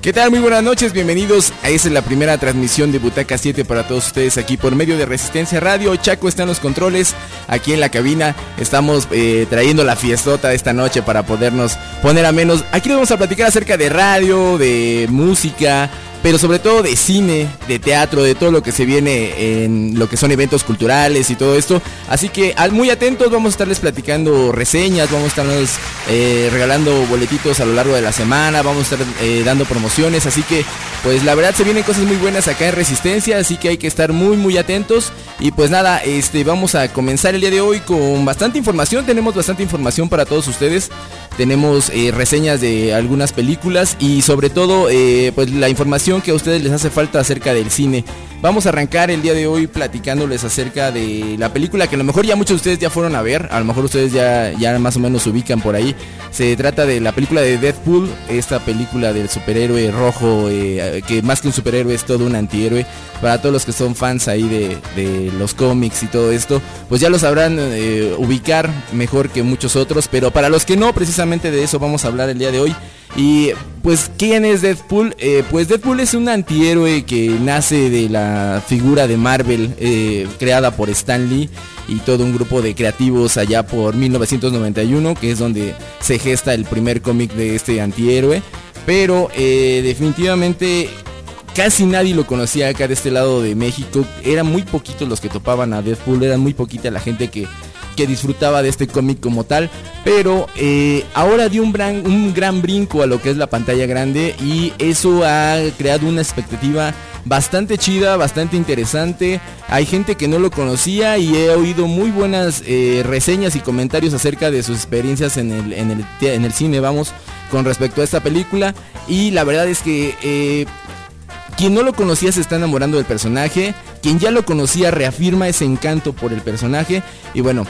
¿Qué tal? Muy buenas noches, bienvenidos a esta es la primera transmisión de Butaca 7 para todos ustedes aquí por medio de Resistencia Radio. Chaco está en los controles, aquí en la cabina estamos trayendo la fiestota de esta noche para podernos poner a menos. Aquí les vamos a platicar acerca de radio, de música, pero sobre todo de cine, de teatro, de todo lo que se viene en lo que son eventos culturales y todo esto. Así que muy atentos, vamos a estarles platicando reseñas, vamos a estarles regalando boletitos a lo largo de la semana, vamos a estar dando promociones, así que pues la verdad se vienen cosas muy buenas acá en Resistencia, así que hay que estar muy atentos. Y pues nada, vamos a comenzar el día de hoy con bastante información, tenemos bastante información para todos ustedes. Tenemos reseñas de algunas películas y sobre todo pues la información que a ustedes les hace falta acerca del cine. Vamos a arrancar el día de hoy platicándoles acerca de la película que a lo mejor ya muchos de ustedes ya fueron a ver, a lo mejor ustedes ya más o menos se ubican por ahí. Se trata de la película de Deadpool, esta película del superhéroe rojo, que más que un superhéroe es todo un antihéroe. Para todos los que son fans ahí de los cómics y todo esto, pues ya lo sabrán ubicar mejor que muchos otros, pero para los que no, precisamente de eso vamos a hablar el día de hoy. Y pues, ¿quién es Deadpool? Pues Deadpool es un antihéroe que nace de la figura de Marvel, creada por Stan Lee y todo un grupo de creativos allá por 1991, que es donde se gesta el primer cómic de este antihéroe. Pero definitivamente casi nadie lo conocía acá de este lado de México. Eran muy poquitos los que topaban a Deadpool, eran muy poquita la gente que disfrutaba de este cómic como tal, pero ahora dio un gran brinco a lo que es la pantalla grande y eso ha creado una expectativa bastante chida, bastante interesante. Hay gente que no lo conocía y he oído muy buenas reseñas y comentarios acerca de sus experiencias en el cine, vamos, con respecto a esta película. Y la verdad es que quien no lo conocía se está enamorando del personaje, quien ya lo conocía reafirma ese encanto por el personaje. Y bueno,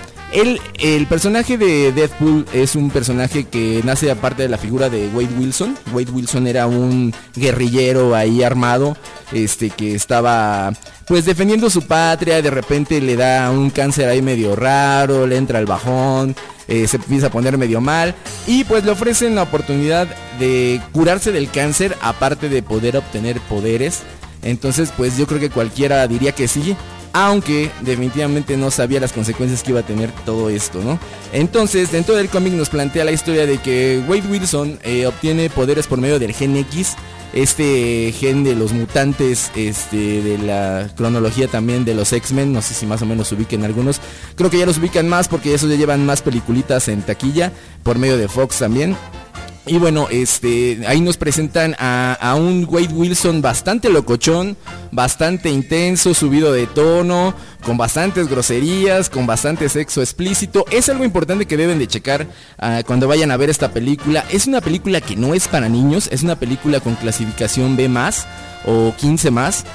el personaje de Deadpool es un personaje que nace aparte de la figura de Wade Wilson. Wade Wilson era un guerrillero ahí armado, que estaba pues defendiendo su patria. De repente le da un cáncer ahí medio raro, le entra el bajón, se empieza a poner medio mal y pues le ofrecen la oportunidad de curarse del cáncer, aparte de poder obtener poderes. Entonces pues yo creo que cualquiera diría que sí, aunque definitivamente no sabía las consecuencias que iba a tener todo esto, ¿no? Entonces dentro del cómic nos plantea la historia de que Wade Wilson obtiene poderes por medio del gen X, este gen de los mutantes, de la cronología también de los X-Men. No sé si más o menos se ubiquen algunos, creo que ya los ubican más porque esos ya llevan más peliculitas en taquilla por medio de Fox también. Y bueno, ahí nos presentan a un Wade Wilson bastante locochón, bastante intenso, subido de tono, con bastantes groserías, con bastante sexo explícito. Es algo importante que deben de checar cuando vayan a ver esta película. Es una película que no es para niños, es una película con clasificación B+ o 15+,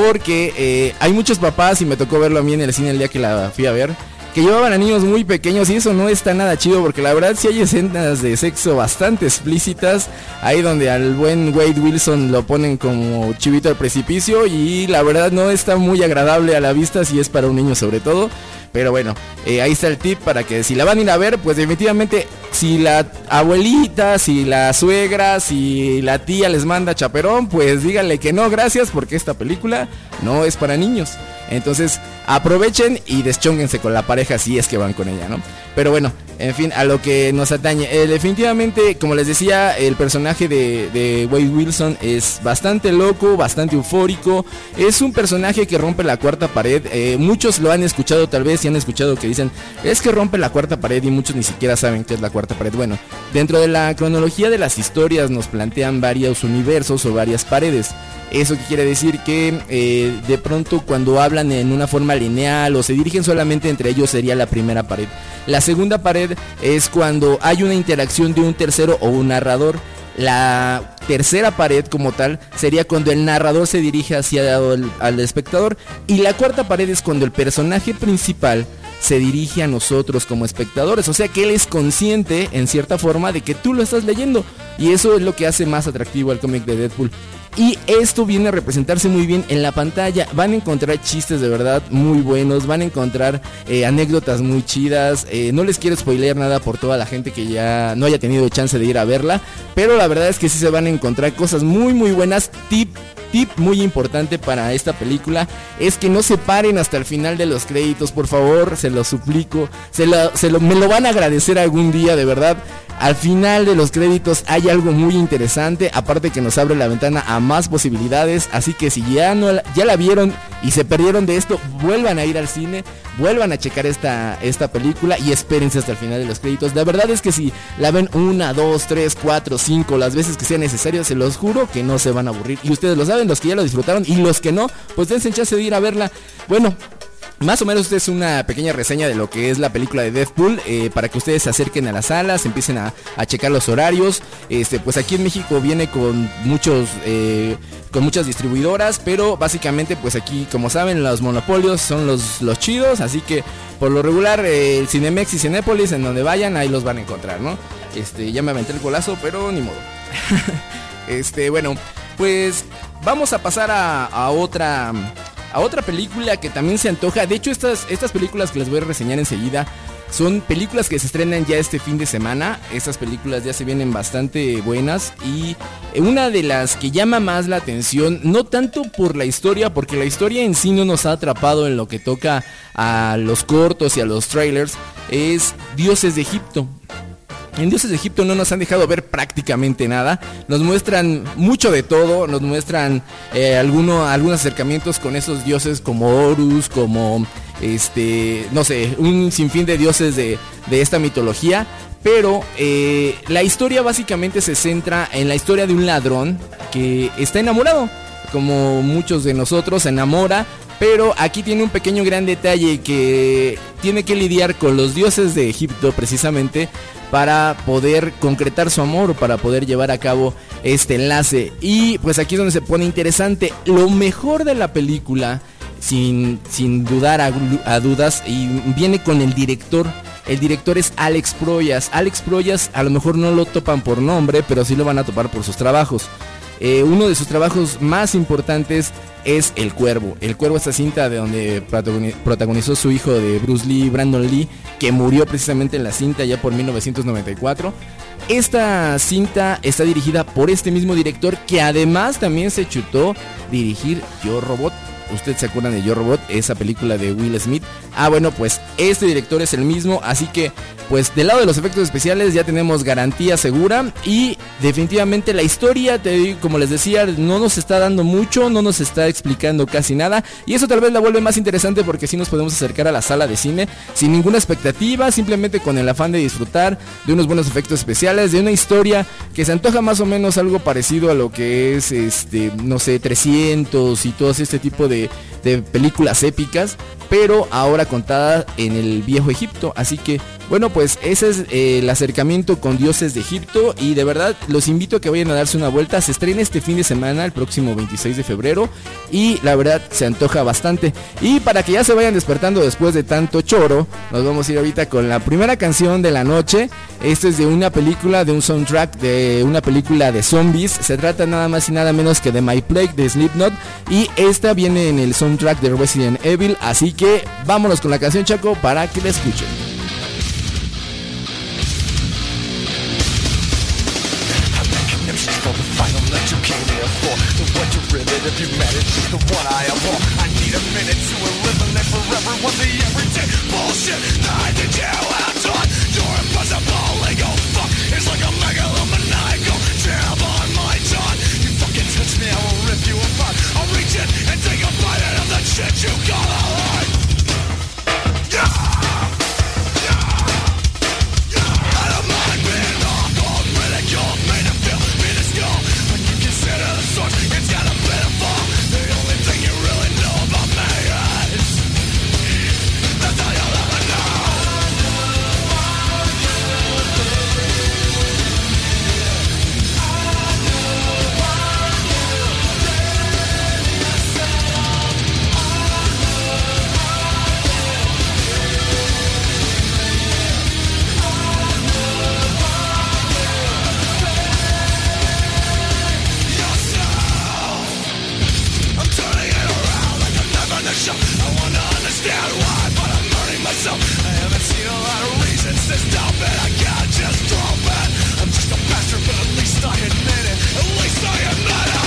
porque hay muchos papás, y me tocó verlo a mí en el cine el día que la fui a ver, que llevaban a niños muy pequeños y eso no está nada chido, porque la verdad sí hay escenas de sexo bastante explícitas, ahí donde al buen Wade Wilson lo ponen como chivito al precipicio y la verdad no está muy agradable a la vista si es para un niño sobre todo. Pero bueno, ahí está el tip para que si la van a ir a ver, pues definitivamente si la abuelita, si la suegra, si la tía les manda chaperón, pues díganle que no, gracias, porque esta película no es para niños. Entonces aprovechen y deschónguense con la pareja si es que van con ella, ¿no? Pero bueno, en fin, a lo que nos atañe, definitivamente, como les decía, el personaje de Wade Wilson es bastante loco, bastante eufórico. Es un personaje que rompe la cuarta pared. Muchos lo han escuchado tal vez y han escuchado que dicen, es que rompe la cuarta pared, y muchos ni siquiera saben qué es la cuarta pared. Bueno, dentro de la cronología de las historias nos plantean varios universos o varias paredes. Eso que quiere decir que de pronto cuando hablan en una forma lineal o se dirigen solamente entre ellos sería la primera pared. La segunda pared es cuando hay una interacción de un tercero o un narrador. La tercera pared como tal sería cuando el narrador se dirige hacia al espectador. Y la cuarta pared es cuando el personaje principal se dirige a nosotros como espectadores. O sea que él es consciente en cierta forma de que tú lo estás leyendo. Y eso es lo que hace más atractivo al cómic de Deadpool. Y esto viene a representarse muy bien en la pantalla. Van a encontrar chistes de verdad muy buenos, van a encontrar anécdotas muy chidas. No les quiero spoilear nada por toda la gente que ya no haya tenido chance de ir a verla, pero la verdad es que sí se van a encontrar cosas muy muy buenas. Tip muy importante para esta película es que no se paren hasta el final de los créditos, por favor, se lo suplico, me lo van a agradecer algún día, de verdad. Al final de los créditos hay algo muy interesante, aparte que nos abre la ventana a más posibilidades, así que si ya la vieron y se perdieron de esto, vuelvan a ir al cine, vuelvan a checar esta película y espérense hasta el final de los créditos. La verdad es que si la ven 1, 2, 3, 4, 5 las veces que sea necesario, se los juro que no se van a aburrir. Y ustedes lo saben, los que ya lo disfrutaron y los que no, pues dense chance de ir a verla. Bueno, más o menos esta es una pequeña reseña de lo que es la película de Deadpool, para que ustedes se acerquen a las salas, empiecen a checar los horarios. Pues aquí en México viene con muchas distribuidoras, pero básicamente pues aquí, como saben, los monopolios son los chidos, así que por lo regular el Cinemex y Cinépolis, en donde vayan, ahí los van a encontrar, ¿no? Ya me aventé el golazo, pero ni modo. Bueno, pues vamos a pasar a otra película que también se antoja. De hecho, estas películas que les voy a reseñar enseguida son películas que se estrenan ya este fin de semana. Estas películas ya se vienen bastante buenas, y una de las que llama más la atención, no tanto por la historia, porque la historia en sí no nos ha atrapado en lo que toca a los cortos y a los trailers, es Dioses de Egipto. En Dioses de Egipto no nos han dejado ver prácticamente nada. Nos muestran mucho de todo. Nos muestran algunos acercamientos con esos dioses como Horus, como no sé, un sinfín de dioses de esta mitología. Pero la historia básicamente se centra en la historia de un ladrón que está enamorado, como muchos de nosotros, se enamora. Pero aquí tiene un pequeño gran detalle, que tiene que lidiar con los dioses de Egipto precisamente para poder concretar su amor, para poder llevar a cabo este enlace. Y pues aquí es donde se pone interesante. Lo mejor de la película, sin dudar a dudas, y viene con el director. El director es Alex Proyas. Alex Proyas a lo mejor no lo topan por nombre, pero sí lo van a topar por sus trabajos. Uno de sus trabajos más importantes es El Cuervo. El Cuervo, esta cinta de donde protagonizó su hijo de Bruce Lee, Brandon Lee, que murió precisamente en la cinta ya por 1994. Esta cinta está dirigida por este mismo director, que además también se chutó dirigir Yo Robot. ¿Ustedes se acuerdan de Yo Robot? Esa película de Will Smith. Bueno, pues este director es el mismo, así que pues del lado de los efectos especiales ya tenemos garantía segura. Y definitivamente la historia, como les decía, no nos está dando mucho, no nos está explicando casi nada, y eso tal vez la vuelve más interesante, porque sí nos podemos acercar a la sala de cine sin ninguna expectativa, simplemente con el afán de disfrutar de unos buenos efectos especiales, de una historia que se antoja más o menos algo parecido a lo que es no sé, 300 y todo este tipo de películas épicas, pero ahora contada en el viejo Egipto. Así que bueno, pues ese es el acercamiento con Dioses de Egipto, y de verdad los invito a que vayan a darse una vuelta. Se estrena este fin de semana, el próximo 26 de febrero, y la verdad se antoja bastante. Y para que ya se vayan despertando después de tanto choro, nos vamos a ir ahorita con la primera canción de la noche. Esto es de una película, de un soundtrack de una película de zombies. Se trata nada más y nada menos que de My Plague de Slipknot, y esta viene en el soundtrack de Resident Evil. Así que vámonos con la canción, Chaco, para que la escuchen. If you met it, the one I abhor. I need a minute to eliminate forever what the everyday bullshit that I did you have done. Your impossible ego fuck is like a megalomaniacal jam on my tongue. You fucking touch me, I will rip you apart. I'll reach in and take a bite out of the shit you call a life. Yeah! know, I haven't seen a lot of reasons to stop it. I can't just drop it. I'm just a bastard, but at least I admit it. At least I admit it.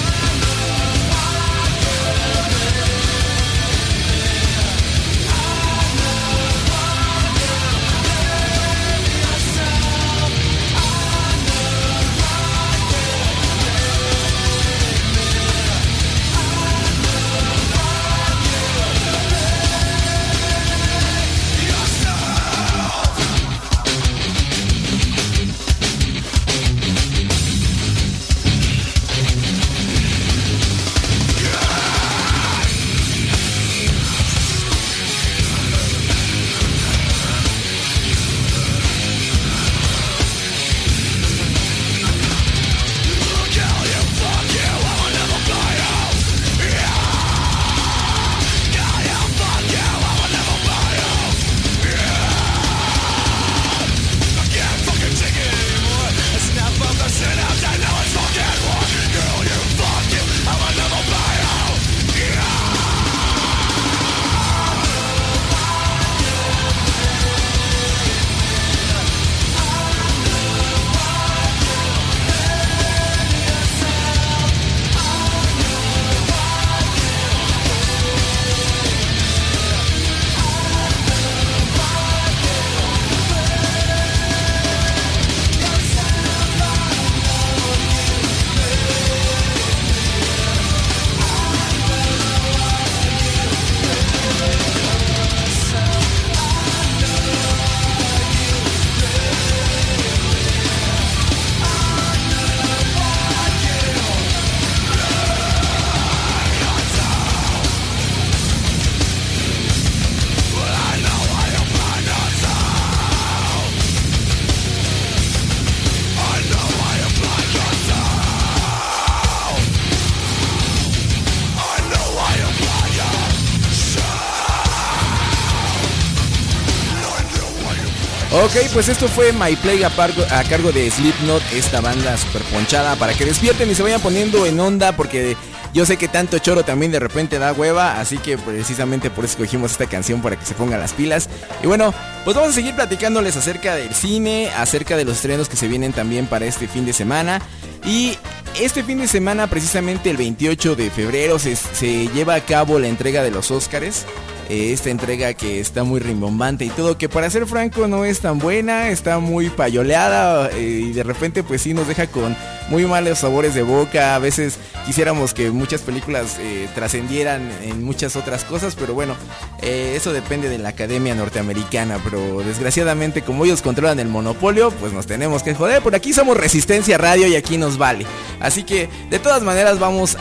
Ok, pues esto fue My Plague a cargo de Slipknot, esta banda super ponchada, para que despierten y se vayan poniendo en onda, porque yo sé que tanto choro también de repente da hueva, así que precisamente por eso escogimos esta canción, para que se pongan las pilas. Y bueno, pues vamos a seguir platicándoles acerca del cine, acerca de los estrenos que se vienen también para este fin de semana. Y este fin de semana, precisamente el 28 de febrero, se lleva a cabo la entrega de los Óscares. Esta entrega que está muy rimbombante y todo, que para ser franco no es tan buena, está muy payoleada, y de repente pues sí nos deja con muy malos sabores de boca. A veces quisiéramos que muchas películas trascendieran en muchas otras cosas, pero bueno, eso depende de la Academia Norteamericana, pero desgraciadamente como ellos controlan el monopolio, pues nos tenemos que joder. Por aquí somos Resistencia Radio y aquí nos vale. Así que de todas maneras vamos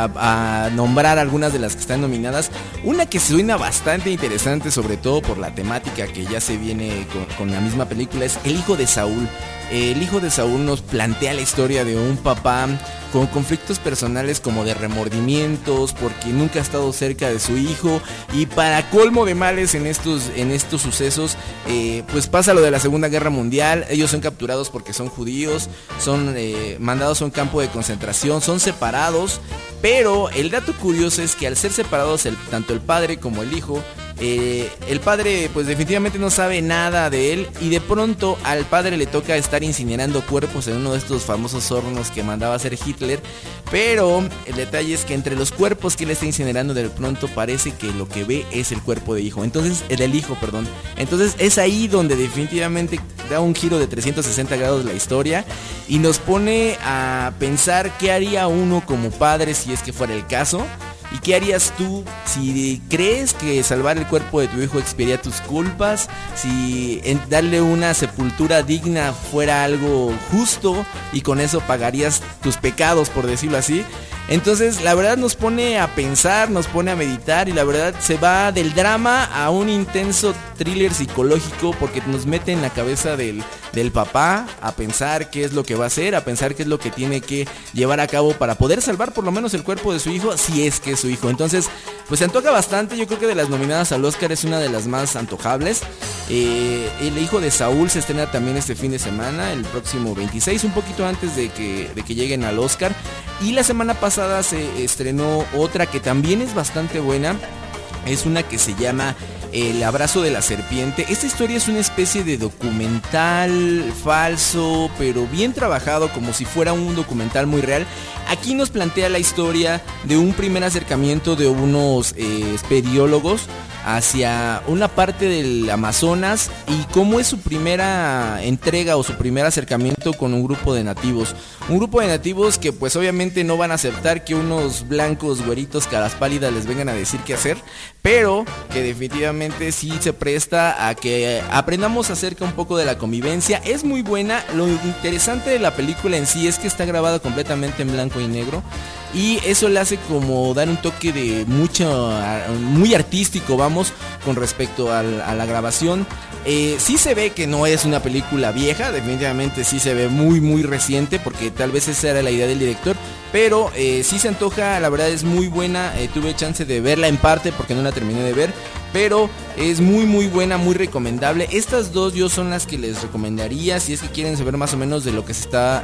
a nombrar algunas de las que están nominadas. Una que suena bastante interesante, sobre todo por la temática que ya se viene con la misma película, es El hijo de Saúl. El hijo de Saúl nos plantea la historia de un papá con conflictos personales, como de remordimientos porque nunca ha estado cerca de su hijo, y para colmo de males en estos sucesos, pues pasa lo de la Segunda Guerra Mundial. Ellos son capturados porque son judíos, son mandados a un campo de concentración, son separados, pero el dato curioso es que al ser separados tanto el padre como el hijo, el padre pues definitivamente no sabe nada de él, y de pronto al padre le toca estar incinerando cuerpos en uno de estos famosos hornos que mandaba a hacer Hitler. Pero el detalle es que entre los cuerpos que él está incinerando, de pronto parece que lo que ve es el cuerpo del hijo. Entonces es ahí donde definitivamente da un giro de 360 grados la historia y nos pone a pensar qué haría uno como padre si es que fuera el caso. ¿Y qué harías tú si crees que salvar el cuerpo de tu hijo expiaría tus culpas? Si darle una sepultura digna fuera algo justo y con eso pagarías tus pecados, por decirlo así. Entonces la verdad nos pone a pensar, nos pone a meditar, y la verdad se va del drama a un intenso thriller psicológico, porque nos mete en la cabeza del papá a pensar qué es lo que va a hacer, a pensar qué es lo que tiene que llevar a cabo para poder salvar por lo menos el cuerpo de su hijo, si es que es su hijo. Entonces pues se antoja bastante. Yo creo que de las nominadas al Oscar es una de las más antojables. El hijo de Saúl se estrena también este fin de semana, el próximo 26, un poquito antes de que lleguen al Oscar. Y la semana pasada se estrenó otra que también es bastante buena. Es una que se llama El abrazo de la serpiente. Esta historia es una especie de documental falso, pero bien trabajado, como si fuera un documental muy real. Aquí nos plantea la historia de un primer acercamiento de unos espeleólogos hacia una parte del Amazonas y cómo es su primera entrega o su primer acercamiento con un grupo de nativos. Un grupo de nativos que pues obviamente no van a aceptar que unos blancos güeritos caras pálidas les vengan a decir qué hacer, pero que definitivamente sí se presta a que aprendamos acerca un poco de la convivencia. Es muy buena. Lo interesante de la película en sí es que está grabada completamente en blanco y negro, y eso le hace como dar un toque de muy artístico, vamos, con respecto a la grabación. Sí se ve que no es una película vieja, definitivamente sí se ve muy reciente, porque tal vez esa era la idea del director, pero sí se antoja, la verdad es muy buena. Tuve chance de verla en parte porque no la terminé de ver, pero es muy buena, muy recomendable. Estas dos yo son las que les recomendaría si es que quieren saber más o menos de lo que se está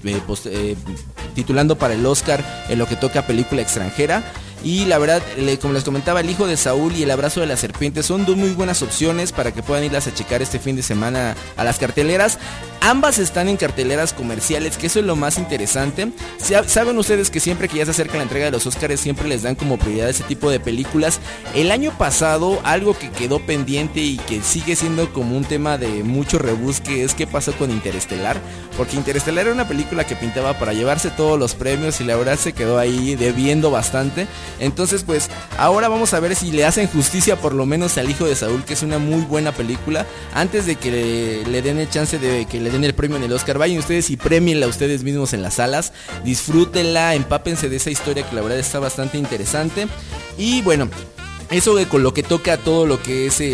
titulando para el Oscar en lo que toca película extranjera. Y la verdad, como les comentaba, El hijo de Saúl y El abrazo de la serpiente son dos muy buenas opciones para que puedan irlas a checar este fin de semana a las carteleras. Ambas están en carteleras comerciales, que eso es lo más interesante. Saben ustedes que siempre que ya se acerca la entrega de los Oscars siempre les dan como prioridad ese tipo de películas. El año pasado, algo que quedó pendiente y que sigue siendo como un tema de mucho rebusque es qué pasó con Interestelar, porque Interestelar era una película que pintaba para llevarse todos los premios y la verdad se quedó ahí debiendo bastante. Entonces pues ahora vamos a ver si le hacen justicia por lo menos al hijo de Saúl, que es una muy buena película, antes de que le den el chance de que le den el premio en el Oscar. Vayan ustedes y premienla ustedes mismos en las salas, disfrútenla, empápense de esa historia que la verdad está bastante interesante. Y bueno, eso con lo que toca todo lo que es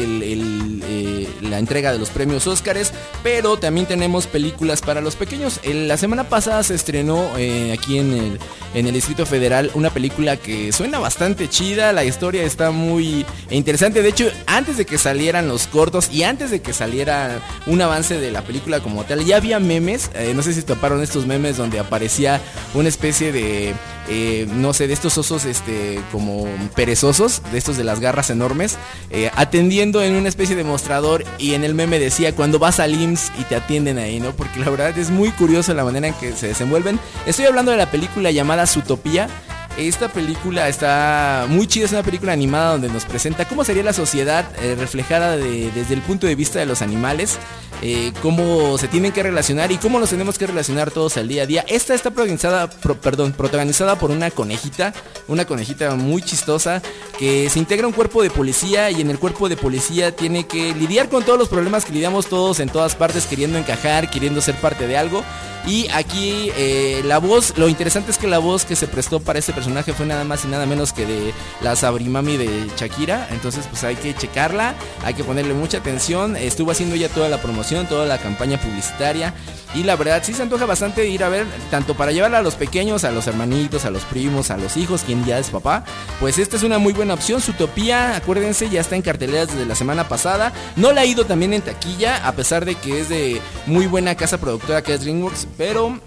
la entrega de los premios Óscares, pero también tenemos películas para los pequeños. La semana pasada se estrenó aquí en el Distrito Federal una película que suena bastante chida, la historia está muy interesante. De hecho, antes de que salieran los cortos y antes de que saliera un avance de la película como tal, ya había memes, no sé si toparon estos memes donde aparecía una especie de... no sé, de estos osos como perezosos, de estos de las garras enormes, atendiendo en una especie de mostrador, y en el meme decía cuando vas al IMSS y te atienden ahí, ¿no? Porque la verdad es muy curioso la manera en que se desenvuelven. Estoy hablando de la película llamada Zootopia. Esta película está muy chida, es una película animada donde nos presenta cómo sería la sociedad reflejada desde el punto de vista de los animales, cómo se tienen que relacionar y cómo nos tenemos que relacionar todos al día a día. Esta está protagonizada por una conejita muy chistosa que se integra a un cuerpo de policía, y en el cuerpo de policía tiene que lidiar con todos los problemas que lidiamos todos en todas partes, queriendo encajar, queriendo ser parte de algo. Y aquí la voz, lo interesante es que la voz que se prestó para este personaje fue nada más y nada menos que de la Sabrimami de Shakira. Entonces pues hay que checarla, hay que ponerle mucha atención. Estuvo haciendo ya toda la promoción, toda la campaña publicitaria, y la verdad sí se antoja bastante ir a ver, tanto para llevarla a los pequeños, a los hermanitos, a los primos, a los hijos, quien ya es papá. Pues esta es una muy buena opción. Zootopia, acuérdense, ya está en carteleras desde la semana pasada. No la ha ido también en taquilla, a pesar de que es de muy buena casa productora que es DreamWorks, pero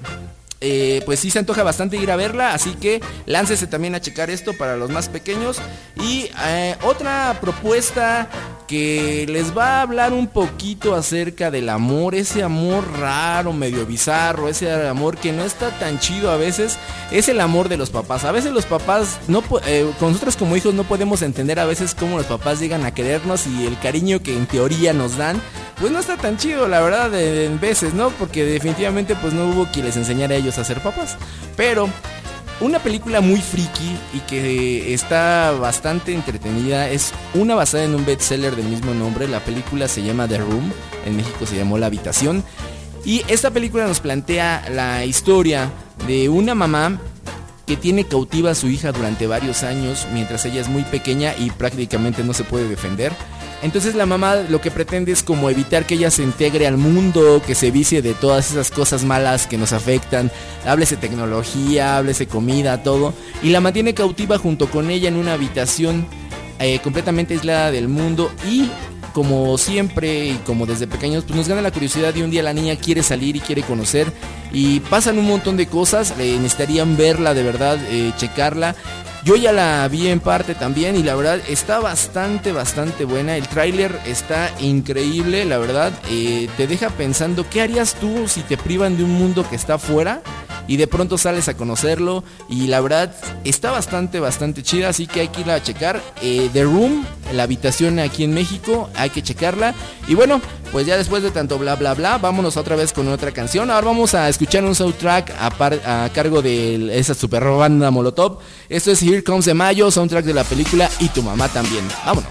pues sí se antoja bastante ir a verla, así que láncese también a checar esto para los más pequeños. Y otra propuesta que les va a hablar un poquito acerca del amor, ese amor raro, medio bizarro, ese amor que no está tan chido a veces, es el amor de los papás. A veces los papás, con nosotros como hijos no podemos entender a veces cómo los papás llegan a querernos, y el cariño que en teoría nos dan pues no está tan chido, la verdad, en veces, ¿no? Porque definitivamente pues no hubo quien les enseñara a ellos a ser papás. Pero una película muy friki y que está bastante entretenida, es una basada en un bestseller del mismo nombre. La película se llama The Room, en México se llamó La Habitación. Y esta película nos plantea la historia de una mamá que tiene cautiva a su hija durante varios años mientras ella es muy pequeña y prácticamente no se puede defender. Entonces la mamá lo que pretende es como evitar que ella se integre al mundo, que se vicie de todas esas cosas malas que nos afectan, háblese tecnología, háblese comida, todo, y la mantiene cautiva junto con ella en una habitación completamente aislada del mundo. Y como siempre y como desde pequeños, pues nos gana la curiosidad, y un día la niña quiere salir y quiere conocer, y pasan un montón de cosas. Necesitarían verla de verdad, checarla. Yo ya la vi en parte también y la verdad está bastante buena. El tráiler está increíble, la verdad. Te deja pensando qué harías tú si te privan de un mundo que está afuera y de pronto sales a conocerlo. Y la verdad está bastante chida, así que hay que irla a checar. The Room, la habitación aquí en México, hay que checarla. Y bueno, pues ya después de tanto bla bla bla, vámonos otra vez con otra canción. Ahora vamos a escuchar un soundtrack a cargo de esa super banda Molotov. Esto es Here Comes the Mayo, soundtrack de la película Y tu mamá también. Vámonos.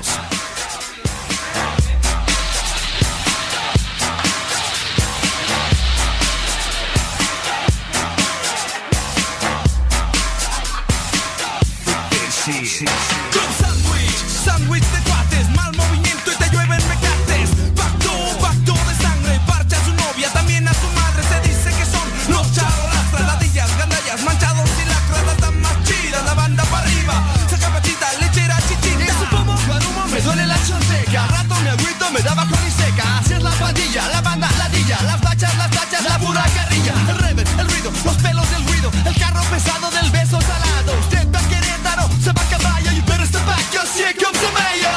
Sándwich de cuates, mal movimiento y te llueven mecates. Pacto de sangre, parcha a su novia, también a su madre. Se dice que son los charolastras, ladillas, gandallas, manchados y lacras. Las damas chidas, la banda para arriba, saca pachita, lechera, chichita. Es un pomo, guarumo, me duele la chonteca. Rato me agüito, me da bajo y seca. Así es la pandilla, la banda, ladilla, las bachas, la pura carrilla. El rever, el ruido, los pelos del ruido, el carro pesado del beso salado. Usted va a Querétaro, se va a caballo, you better step back, cause here comes the mayor.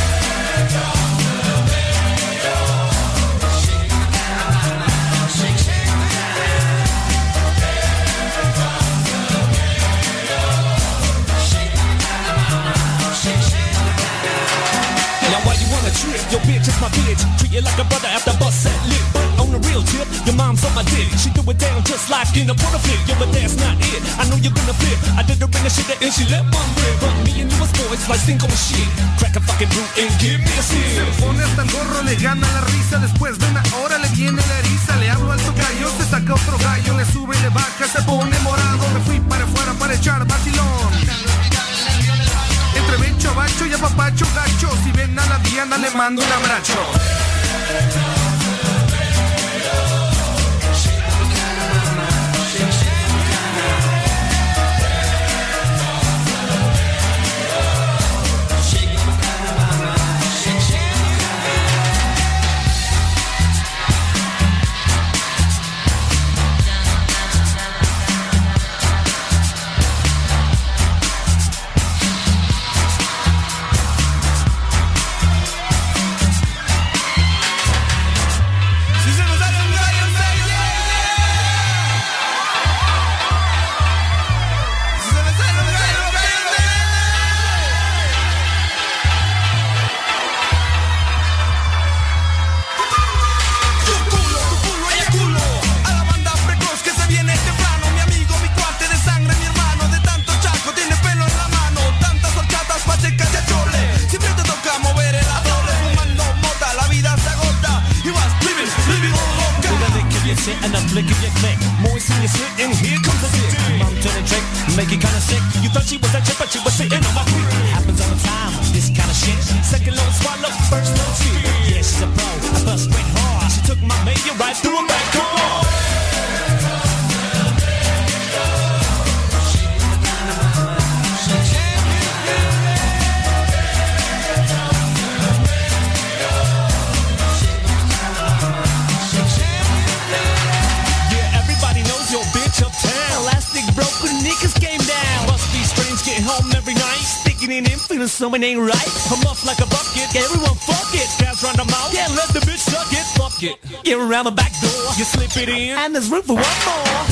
Now why you wanna trip? Your bitch is my bitch. Treat you like a brother after bust set lit. But on the real tip, your mom's on my dick. She do it down just like in a porta flip. Yeah, but that's not it. I know you're gonna flip. I did her in the shit and she let one rip. But me and you was boys like cinco and shit. Crack a fucking brute and give me a sip. Se pone hasta el gorro, le gana la risa. Después de una hora le viene la eriza. Le hablo al tocayo, se saca otro gallo. Le sube, le baja, se pone morado. Me fui para afuera para echar vacilón. Entre becho, bacho y apapacho gacho. Si ven a la Diana le mando un abrazo. And I'm flicking your click. Moist in your shit, and here comes the dick. Mom to the trick, make it kinda sick. You thought she was a chick, but she was sitting on my feet. Happens all the time, this kind of shit. Second low swallow, first low spit. Yeah, she's a pro, I bust straight hard. She took my mayor right through her back door. Feeling something ain't right. I'm off like a bucket. Yeah, everyone fuck it. Guys run them out. Yeah, let the bitch suck it. Fuck it. Get around the back door. You slip it in. And there's room for one more.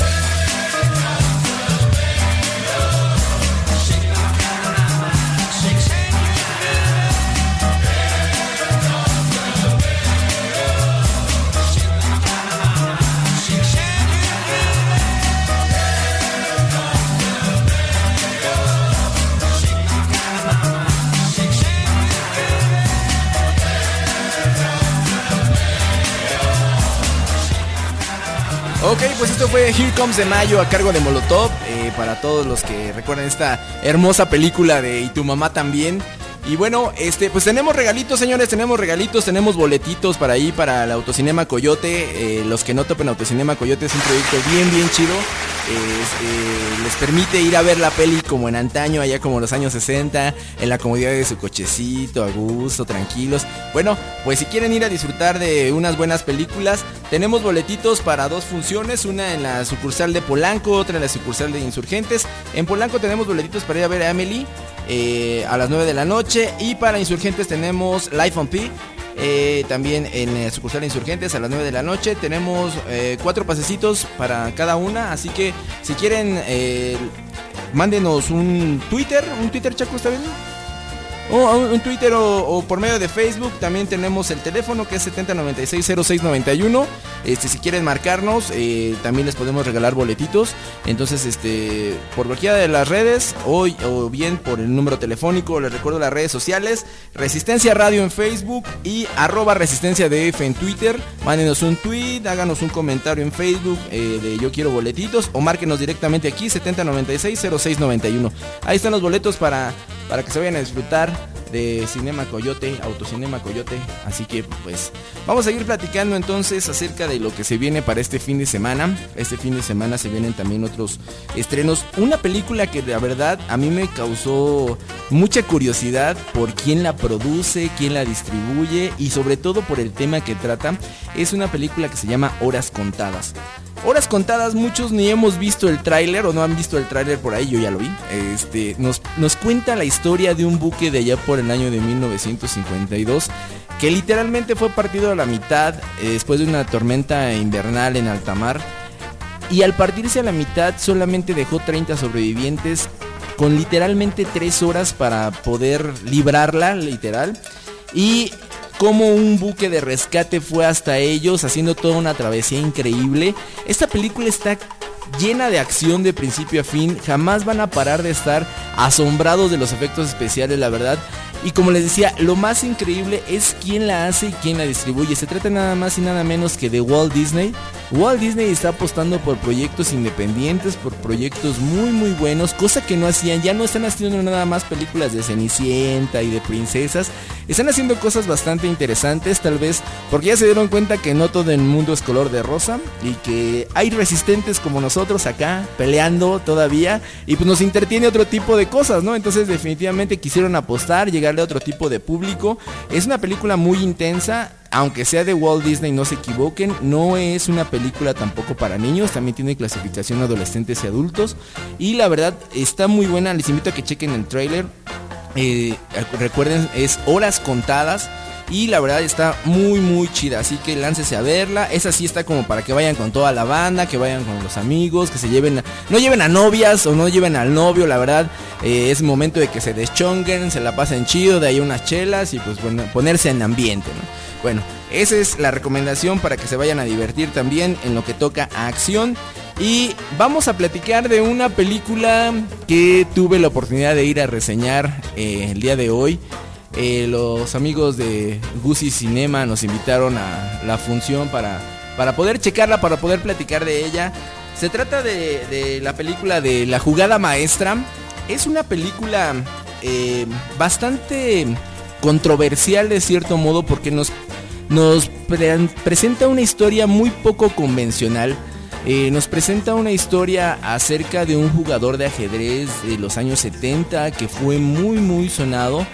Ok, pues esto fue Here Comes the Mayo a cargo de Molotov. Para todos los que recuerdan esta hermosa película de Y tu mamá también. Y bueno, pues tenemos regalitos, señores, tenemos boletitos para ir para el Autocinema Coyote. Los que no topen Autocinema Coyote es un proyecto bien chido. Les permite ir a ver la peli como en antaño, allá como los años 60, en la comodidad de su cochecito, a gusto, tranquilos. Bueno, pues si quieren ir a disfrutar de unas buenas películas, tenemos boletitos para 2 funciones, una en la sucursal de Polanco, otra en la sucursal de Insurgentes. En Polanco tenemos boletitos para ir a ver a Amelie a las 9 de la noche, y para Insurgentes tenemos Life on P. También en sucursal de Insurgentes a las 9 de la noche tenemos 4 pasecitos para cada una, así que si quieren mándenos un Twitter, Chaco, ¿está bien? Un Twitter o por medio de Facebook. También tenemos el teléfono que es 7096-0691. Si quieren marcarnos, también les podemos regalar boletitos. Entonces, por cualquiera de las redes o bien por el número telefónico. Les recuerdo las redes sociales: Resistencia Radio en Facebook y @ResistenciaDF en Twitter. Mándenos un tweet, háganos un comentario en Facebook de yo quiero boletitos, o márquenos directamente aquí 7096-0691. Ahí están los boletos para que se vayan a disfrutar de Cinema Coyote, Autocinema Coyote. Así que pues vamos a seguir platicando entonces acerca de lo que se viene para este fin de semana. Este fin de semana se vienen también otros estrenos. Una película que la verdad a mí me causó mucha curiosidad por quién la produce, quién la distribuye y sobre todo por el tema que trata. Es una película que se llama Horas Contadas. Horas Contadas, muchos ni hemos visto el tráiler o no han visto el tráiler por ahí, yo ya lo vi. Nos cuenta la historia de un buque de allá por el año de 1952 que literalmente fue partido a la mitad después de una tormenta invernal en alta mar, y al partirse a la mitad solamente dejó 30 sobrevivientes con literalmente 3 horas para poder librarla, literal, y como un buque de rescate fue hasta ellos, haciendo toda una travesía increíble. Esta película está llena de acción de principio a fin. Jamás van a parar de estar asombrados de los efectos especiales, la verdad. Y como les decía, lo más increíble es quién la hace y quién la distribuye. Se trata nada más y nada menos que de Walt Disney. Walt Disney está apostando por proyectos independientes, por proyectos muy buenos, cosa que no hacían. Ya no están haciendo nada más películas de Cenicienta y de princesas. Están haciendo cosas bastante interesantes, tal vez porque ya se dieron cuenta que no todo el mundo es color de rosa y que hay resistentes como nosotros acá peleando todavía, y pues nos entretiene otro tipo de cosas, ¿no? Entonces definitivamente quisieron apostar, llegarle a otro tipo de público. Es una película muy intensa. Aunque sea de Walt Disney, no se equivoquen, no es una película tampoco para niños, también tiene clasificación adolescentes y adultos, y la verdad está muy buena. Les invito a que chequen el tráiler. Recuerden, es Horas Contadas, y la verdad está muy chida, así que láncese a verla. Esa sí está como para que vayan con toda la banda, que vayan con los amigos, que se lleven no lleven a novias o no lleven al novio. La verdad es momento de que se deschonguen, se la pasen chido, de ahí unas chelas y pues bueno, ponerse en ambiente, ¿no? Bueno, esa es la recomendación para que se vayan a divertir también en lo que toca a acción. Y vamos a platicar de una película que tuve la oportunidad de ir a reseñar el día de hoy. Los amigos de Gusi Cinema nos invitaron a la función para poder checarla, para poder platicar de ella. Se trata de la película de La Jugada Maestra. Es una película bastante controversial de cierto modo, porque nos presenta una historia muy poco convencional. Nos presenta una historia acerca de un jugador de ajedrez de los años 70 que fue muy sonado.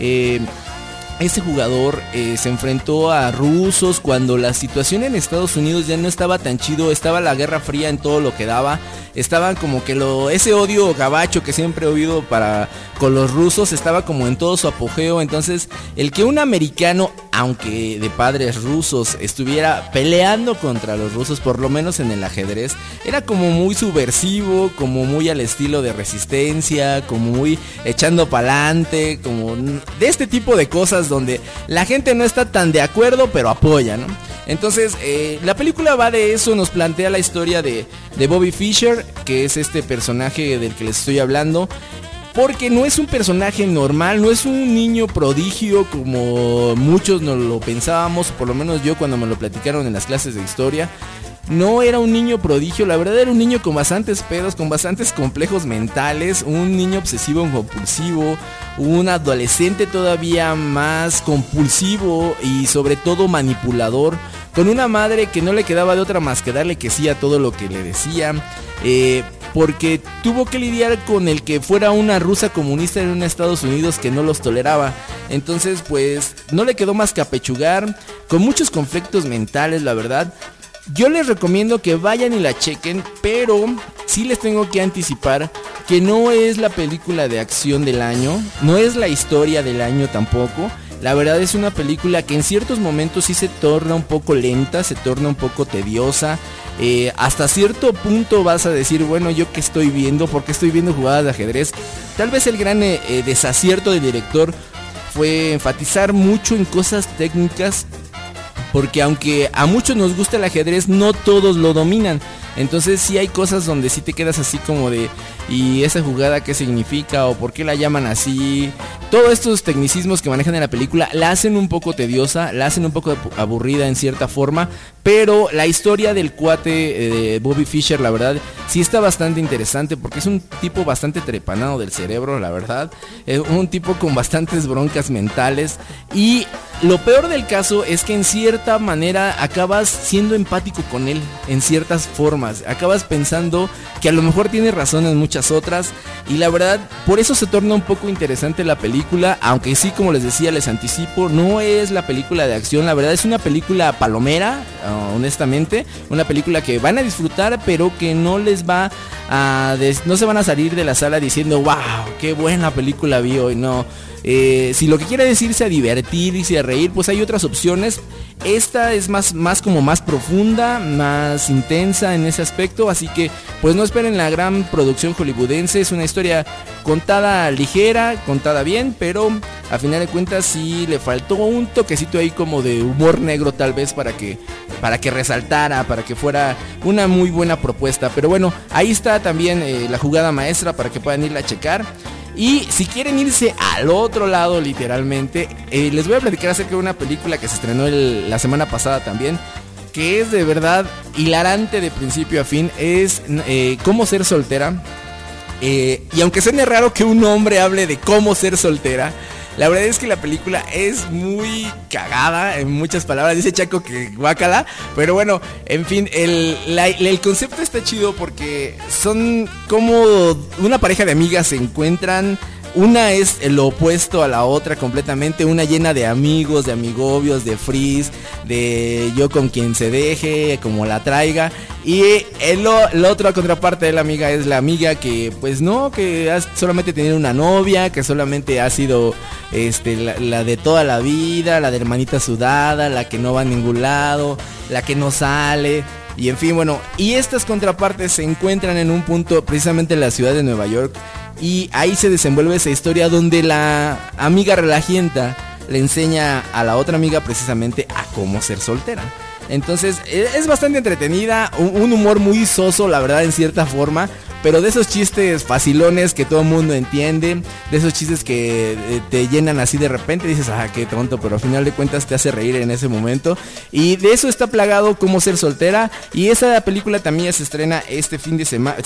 Este jugador se enfrentó a rusos cuando la situación en Estados Unidos ya no estaba tan chido. Estaba la Guerra Fría en todo lo que daba. Estaban como que ese odio gabacho que siempre he oído con los rusos estaba como en todo su apogeo. Entonces el que un americano, aunque de padres rusos, estuviera peleando contra los rusos, por lo menos en el ajedrez, era como muy subversivo, como muy al estilo de Resistencia, como muy echando pa'lante, como de este tipo de cosas donde la gente no está tan de acuerdo pero apoya, ¿no? Entonces la película va de eso. Nos plantea la historia de Bobby Fischer, que es este personaje del que les estoy hablando, porque no es un personaje normal, no es un niño prodigio como muchos nos lo pensábamos, por lo menos yo cuando me lo platicaron en las clases de historia. no era un niño prodigio, la verdad era un niño con bastantes pedos, con bastantes complejos mentales, un niño obsesivo compulsivo, un adolescente todavía más compulsivo y sobre todo manipulador, con una madre que no le quedaba de otra más que darle que sí a todo lo que le decía, porque tuvo que lidiar con el que fuera una rusa comunista en un Estados Unidos que no los toleraba. Entonces pues no le quedó más que apechugar, con muchos conflictos mentales, la verdad. Yo les recomiendo que vayan y la chequen, pero sí les tengo que anticipar que no es la película de acción del año, no es la historia del año tampoco. La verdad es una película que en ciertos momentos sí se torna un poco lenta, se torna un poco tediosa. Hasta cierto punto vas a decir, bueno, ¿yo qué estoy viendo? ¿Por qué estoy viendo jugadas de ajedrez? Tal vez el gran desacierto del director fue enfatizar mucho en cosas técnicas, porque aunque a muchos nos gusta el ajedrez, no todos lo dominan. Entonces sí hay cosas donde sí te quedas así como de, ¿y esa jugada qué significa? ¿O por qué la llaman así? Todos estos tecnicismos que manejan en la película la hacen un poco tediosa, la hacen un poco aburrida en cierta forma, pero la historia del cuate de Bobby Fischer, la verdad, sí está bastante interesante, porque es un tipo bastante trepanado del cerebro, la verdad, un tipo con bastantes broncas mentales, y lo peor del caso es que en cierta manera acabas siendo empático con él, en ciertas formas, acabas pensando que a lo mejor tiene razón en muchas otras, y la verdad, por eso se torna un poco interesante la película, aunque sí, como les decía, les anticipo, no es la película de acción, la verdad es una película palomera, honestamente, una película que van a disfrutar, pero que no les va a no se van a salir de la sala diciendo, wow, qué buena película vi hoy, no. Si lo que quiere decirse a divertir y a reír, pues hay otras opciones. Esta es más como más profunda, más intensa en ese aspecto, así que pues no esperen la gran producción hollywoodense. Es una historia contada ligera, contada bien, pero a final de cuentas sí le faltó un toquecito ahí como de humor negro, tal vez para que resaltara, para que fuera una muy buena propuesta. Pero bueno, ahí está también la jugada maestra para que puedan irla a checar. Y si quieren irse al otro lado literalmente, les voy a platicar acerca de una película que se estrenó la semana pasada también, que es de verdad hilarante de principio a fin. Es Cómo ser soltera. Y aunque suene raro que un hombre hable de cómo ser soltera, la verdad es que la película es muy cagada, en muchas palabras. Dice Chaco que guácala, pero bueno, en fin, el concepto está chido porque son como una pareja de amigas se encuentran. Una es lo opuesto a la otra completamente, una llena de amigos, de amigobios, de frizz, de yo con quien se deje, como la traiga. Y la otra contraparte de la amiga es la amiga que pues no, que solamente tiene una novia, que solamente ha sido la de toda la vida, la de hermanita sudada, la que no va a ningún lado, la que no sale. Y en fin, bueno, y estas contrapartes se encuentran en un punto precisamente en la ciudad de Nueva York. Y ahí se desenvuelve esa historia donde la amiga relajienta le enseña a la otra amiga precisamente a cómo ser soltera. Entonces es bastante entretenida, un humor muy soso, la verdad, en cierta forma, pero de esos chistes facilones que todo el mundo entiende, de esos chistes que te llenan así de repente, dices, ah, qué tonto, pero al final de cuentas te hace reír en ese momento. Y de eso está plagado Cómo ser soltera. Y esa película también se estrena el fin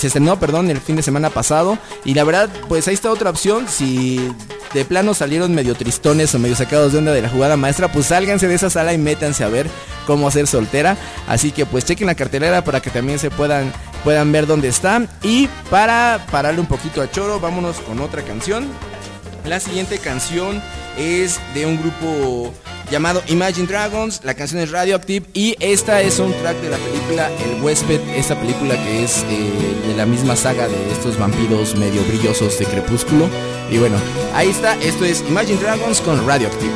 de semana pasado. Y la verdad, pues ahí está otra opción. Si de plano salieron medio tristones o medio sacados de onda de la jugada maestra, pues sálganse de esa sala y métanse a ver Cómo ser soltera. Así que pues chequen la cartelera para que también se puedan ver dónde está. Y para pararle un poquito a choro, vámonos con otra canción. La siguiente canción es de un grupo llamado Imagine Dragons. La canción es Radioactive y esta es un track de la película El Huésped, esta película que es de la misma saga de estos vampiros medio brillosos de Crepúsculo. Y bueno, ahí está, esto es Imagine Dragons con Radioactive.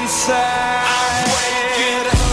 inside. I'm waking up.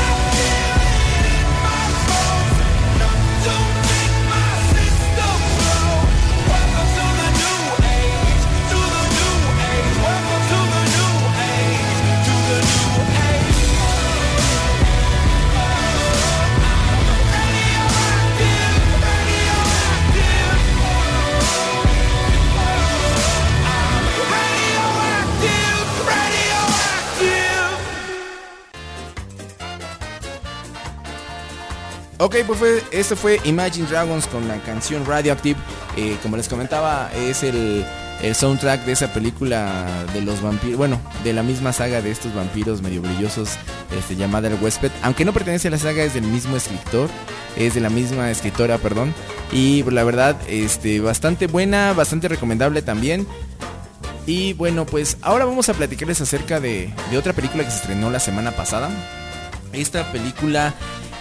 Ok, pues esto fue Imagine Dragons con la canción Radioactive. Como les comentaba, es el soundtrack de esa película de los vampiros, bueno, de la misma saga de estos vampiros medio brillosos, llamada El Huésped. Aunque no pertenece a la saga, es del mismo escritor, es de la misma escritora, perdón. Y la verdad, bastante buena, bastante recomendable también. Y bueno, pues ahora vamos a platicarles acerca de otra película que se estrenó la semana pasada. Esta película...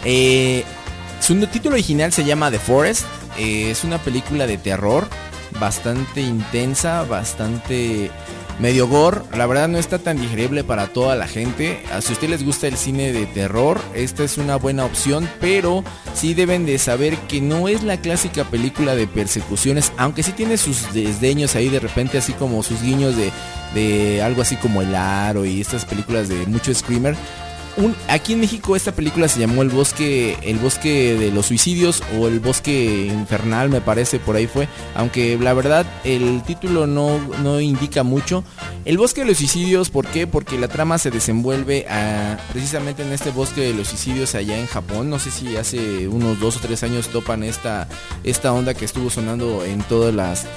su título original se llama The Forest. Es una película de terror bastante intensa, bastante medio gore. La verdad no está tan digerible para toda la gente. Si a ustedes les gusta el cine de terror, esta es una buena opción, pero sí deben de saber que no es la clásica película de persecuciones, aunque sí tiene sus desdeños ahí de repente, así como sus guiños de algo así como El Aro y estas películas de mucho screamer. Aquí en México esta película se llamó El Bosque de los Suicidios, o El Bosque Infernal, me parece, por ahí fue, aunque la verdad el título no indica mucho. El Bosque de los Suicidios, ¿por qué? Porque la trama se desenvuelve precisamente en este Bosque de los Suicidios allá en Japón. No sé si hace unos 2 o 3 años topan esta onda que estuvo sonando en todas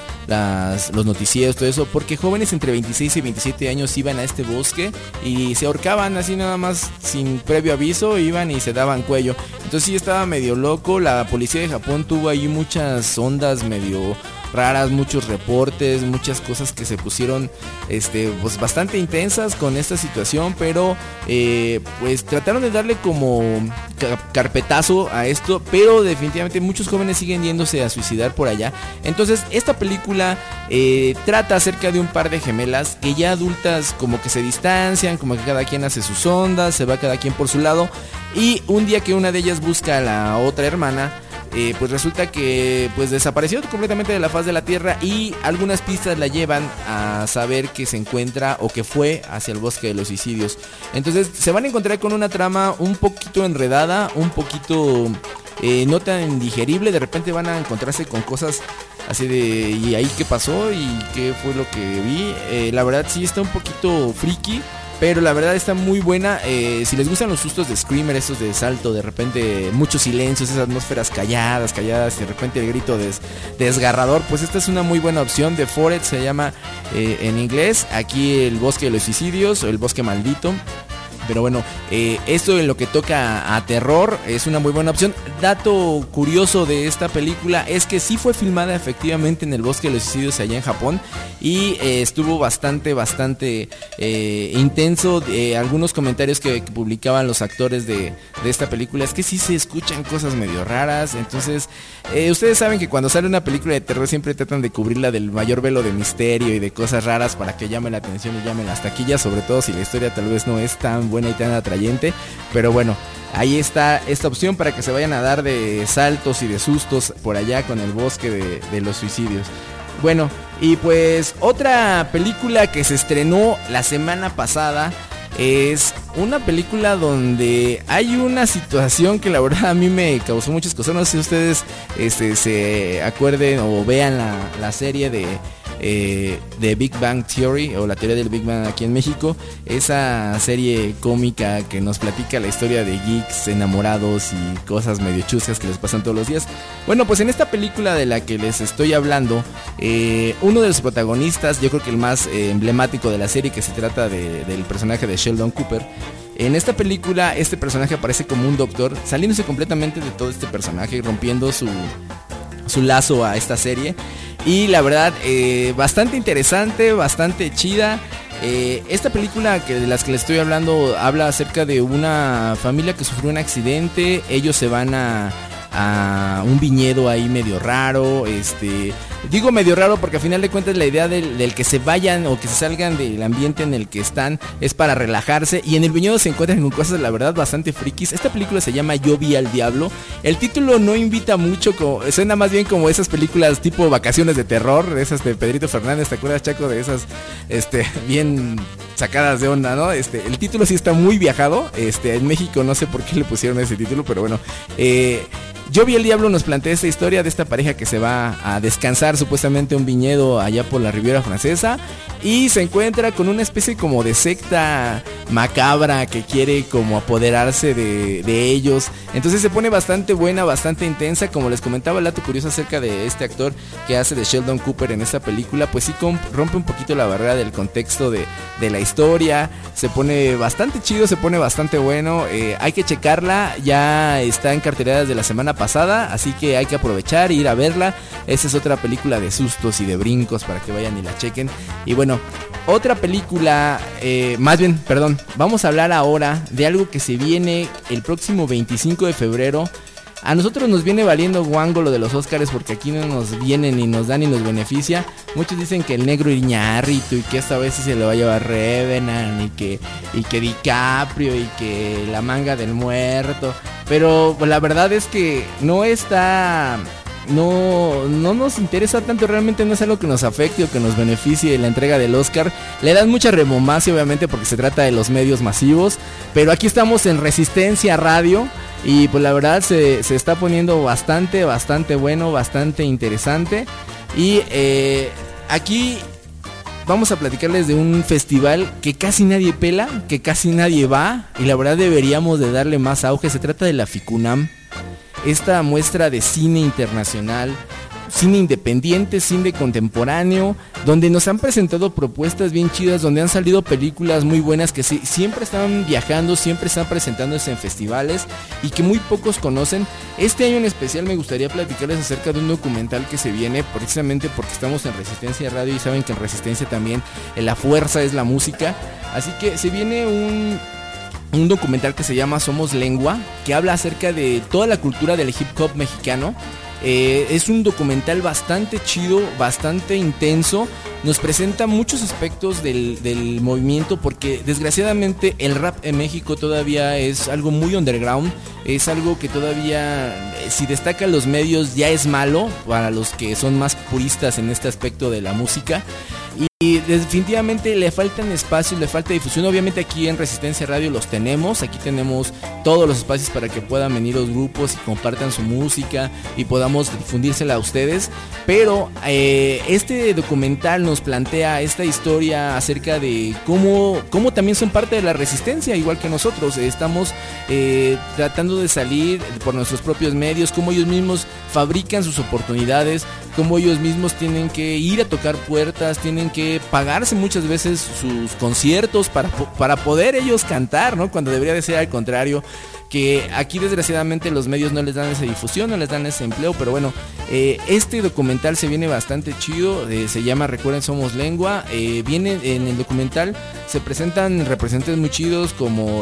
los noticieros, todo eso, porque jóvenes entre 26 y 27 años iban a este bosque y se ahorcaban así nada más sin previo aviso, iban y se daban cuello. Entonces sí estaba medio loco. La policía de Japón tuvo ahí muchas ondas medio raras, muchos reportes, muchas cosas que se pusieron pues bastante intensas con esta situación, pero pues trataron de darle como carpetazo a esto, pero definitivamente muchos jóvenes siguen yéndose a suicidar por allá. Entonces esta película trata acerca de un par de gemelas que ya adultas como que se distancian, como que cada quien hace sus ondas, se va cada quien por su lado, y un día que una de ellas busca a la otra hermana, pues resulta que pues desapareció completamente de la faz de la tierra, y algunas pistas la llevan a saber que se encuentra o que fue hacia el Bosque de los Suicidios. Entonces se van a encontrar con una trama un poquito enredada, un poquito no tan digerible. De repente van a encontrarse con cosas así de ¿y ahí qué pasó? ¿Y qué fue lo que vi? La verdad sí está un poquito friki, pero la verdad está muy buena. Si les gustan los sustos de screamer, estos de salto, de repente muchos silencios, esas atmósferas calladas, y de repente el grito desgarrador, pues esta es una muy buena opción. The Forest se llama en inglés, aquí El Bosque de los Suicidios o El Bosque Maldito. Pero bueno, esto en lo que toca a terror es una muy buena opción. Dato curioso de esta película es que sí fue filmada efectivamente en el Bosque de los Suicidios allá en Japón, y estuvo bastante intenso. Algunos comentarios que publicaban los actores de esta película es que sí se escuchan cosas medio raras. Entonces ustedes saben que cuando sale una película de terror siempre tratan de cubrirla del mayor velo de misterio y de cosas raras para que llame la atención y llame las taquillas, sobre todo si la historia tal vez no es tan buena y tan atrayente. Pero bueno, ahí está esta opción para que se vayan a dar de saltos y de sustos por allá con el Bosque de los Suicidios. Bueno, y pues otra película que se estrenó la semana pasada es una película donde hay una situación que la verdad a mí me causó muchas cosas. No sé si ustedes se acuerden o vean la serie de Big Bang Theory, o la teoría del Big Bang aquí en México, esa serie cómica que nos platica la historia de geeks enamorados y cosas medio chuscas que les pasan todos los días. Bueno, pues en esta película de la que les estoy hablando, uno de los protagonistas, yo creo que el más emblemático de la serie, que se trata del personaje de Sheldon Cooper. En esta película este personaje aparece como un doctor, saliéndose completamente de todo este personaje, rompiendo su lazo a esta serie. Y la verdad, bastante interesante, bastante chida. Esta película de las que les estoy hablando habla acerca de una familia que sufrió un accidente. Ellos se van a un viñedo ahí medio raro. Digo medio raro porque al final de cuentas la idea del que se vayan o que se salgan del ambiente en el que están es para relajarse, y en el viñedo se encuentran con cosas la verdad bastante frikis. Esta película se llama Yo vi al diablo. El título no invita mucho, suena más bien como esas películas tipo Vacaciones de terror, de esas de Pedrito Fernández, ¿te acuerdas, Chaco? De esas bien sacadas de onda, ¿no? El título sí está muy viajado. En México no sé por qué le pusieron ese título, pero bueno. Yo vi el diablo nos plantea esta historia de esta pareja que se va a descansar supuestamente a un viñedo allá por la Riviera Francesa y se encuentra con una especie como de secta macabra que quiere como apoderarse de ellos. Entonces se pone bastante buena, bastante intensa. Como les comentaba, el dato curioso acerca de este actor que hace de Sheldon Cooper en esta película, pues sí rompe un poquito la barrera del contexto de la historia. Se pone bastante chido, se pone bastante bueno. Hay que checarla, ya está en carteleras de la semana pasada, así que hay que aprovechar e ir a verla. Esa es otra película de sustos y de brincos para que vayan y la chequen. Y bueno, otra película, vamos a hablar ahora de algo que se viene el próximo 25 de febrero. A nosotros nos viene valiendo guango lo de los Óscares porque aquí no nos vienen ni nos dan ni nos beneficia. Muchos dicen que el negro Iñárritu y que esta vez sí se lo va a llevar Revenant y que DiCaprio y que la manga del muerto. Pero la verdad es que no nos interesa tanto, realmente no es algo que nos afecte o que nos beneficie la entrega del Oscar. Le dan mucha rebombacia obviamente porque se trata de los medios masivos, pero aquí estamos en Resistencia Radio y pues la verdad se está poniendo bastante bueno, bastante interesante. Y aquí vamos a platicarles de un festival que casi nadie pela, que casi nadie va, y la verdad deberíamos de darle más auge. Se trata de la FICUNAM, esta muestra de cine internacional, cine independiente, cine contemporáneo, donde nos han presentado propuestas bien chidas, donde han salido películas muy buenas que siempre están viajando, siempre están presentándose en festivales y que muy pocos conocen. Este año en especial me gustaría platicarles acerca de un documental que se viene, precisamente porque estamos en Resistencia Radio y saben que en Resistencia también la fuerza es la música. Así que se viene un documental que se llama Somos Lengua, que habla acerca de toda la cultura del hip hop mexicano. Es un documental bastante chido, bastante intenso. Nos presenta muchos aspectos del movimiento, porque desgraciadamente el rap en México todavía es algo muy underground. Es algo que todavía, si destaca los medios, ya es malo para los que son más puristas en este aspecto de la música. Y definitivamente le faltan espacios, le falta difusión. Obviamente aquí en Resistencia Radio los tenemos. Aquí tenemos todos los espacios para que puedan venir los grupos y compartan su música y podamos difundírsela a ustedes. Pero este documental nos plantea esta historia acerca de cómo también son parte de la resistencia, igual que nosotros. Estamos tratando de salir por nuestros propios medios, cómo ellos mismos fabrican sus oportunidades, cómo ellos mismos tienen que ir a tocar puertas, tienen que pagarse muchas veces sus conciertos para poder ellos cantar, ¿no? Cuando debería de ser al contrario, que aquí desgraciadamente los medios no les dan esa difusión, no les dan ese empleo. Pero bueno, este documental se viene bastante chido, se llama Recuerden Somos Lengua. Viene en el documental, se presentan representantes muy chidos como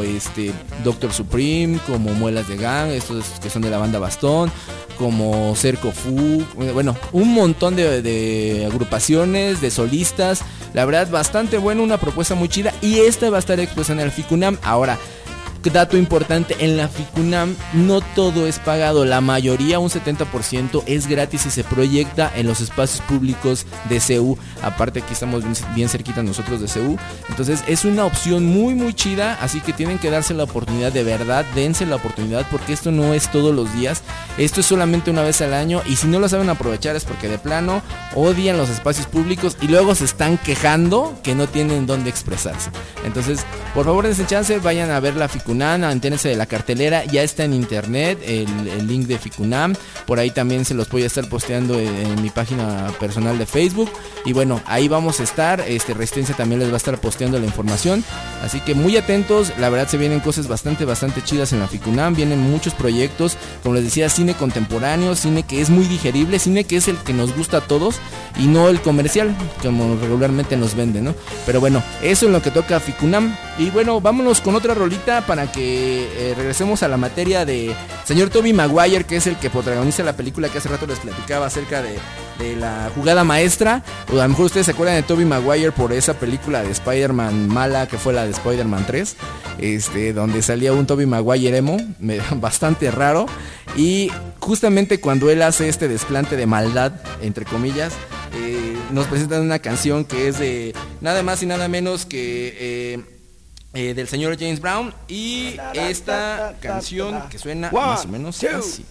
Dr. Supreme, como Muelas de Gang, estos que son de la banda Bastón, como Cerco Fu, bueno, un montón de agrupaciones, de solistas. La verdad bastante bueno, una propuesta muy chida, y esta va a estar expuesta en el FICUNAM. Ahora, dato importante, en la FICUNAM no todo es pagado, la mayoría, un 70%, es gratis y se proyecta en los espacios públicos de CEU. Aparte aquí estamos bien cerquita nosotros de CEU, entonces es una opción muy muy chida, así que tienen que darse la oportunidad, de verdad, dense la oportunidad, porque esto no es todos los días, esto es solamente una vez al año, y si no lo saben aprovechar es porque de plano odian los espacios públicos y luego se están quejando que no tienen dónde expresarse. Entonces, por favor, dense chance, vayan a ver la FICUNAM, anténense de la cartelera, ya está en internet el link de FICUNAM, por ahí también se los voy a estar posteando en mi página personal de Facebook, y bueno, ahí vamos a estar, Resistencia también les va a estar posteando la información, así que muy atentos. La verdad se vienen cosas bastante chidas en la FICUNAM, vienen muchos proyectos, como les decía, cine contemporáneo, cine que es muy digerible, cine que es el que nos gusta a todos y no el comercial como regularmente nos venden, ¿no? Pero bueno, eso es lo que toca a FICUNAM. Y bueno, vámonos con otra rolita para que regresemos a la materia de señor Tobey Maguire, que es el que protagoniza la película que hace rato les platicaba acerca de la jugada maestra. O a lo mejor ustedes se acuerdan de Tobey Maguire por esa película de Spider-Man mala que fue la de Spider-Man 3, donde salía un Tobey Maguire emo, bastante raro. Y justamente cuando él hace este desplante de maldad, entre comillas, nos presentan una canción que es de nada más y nada menos que del señor James Brown, y esta canción que suena más o menos así.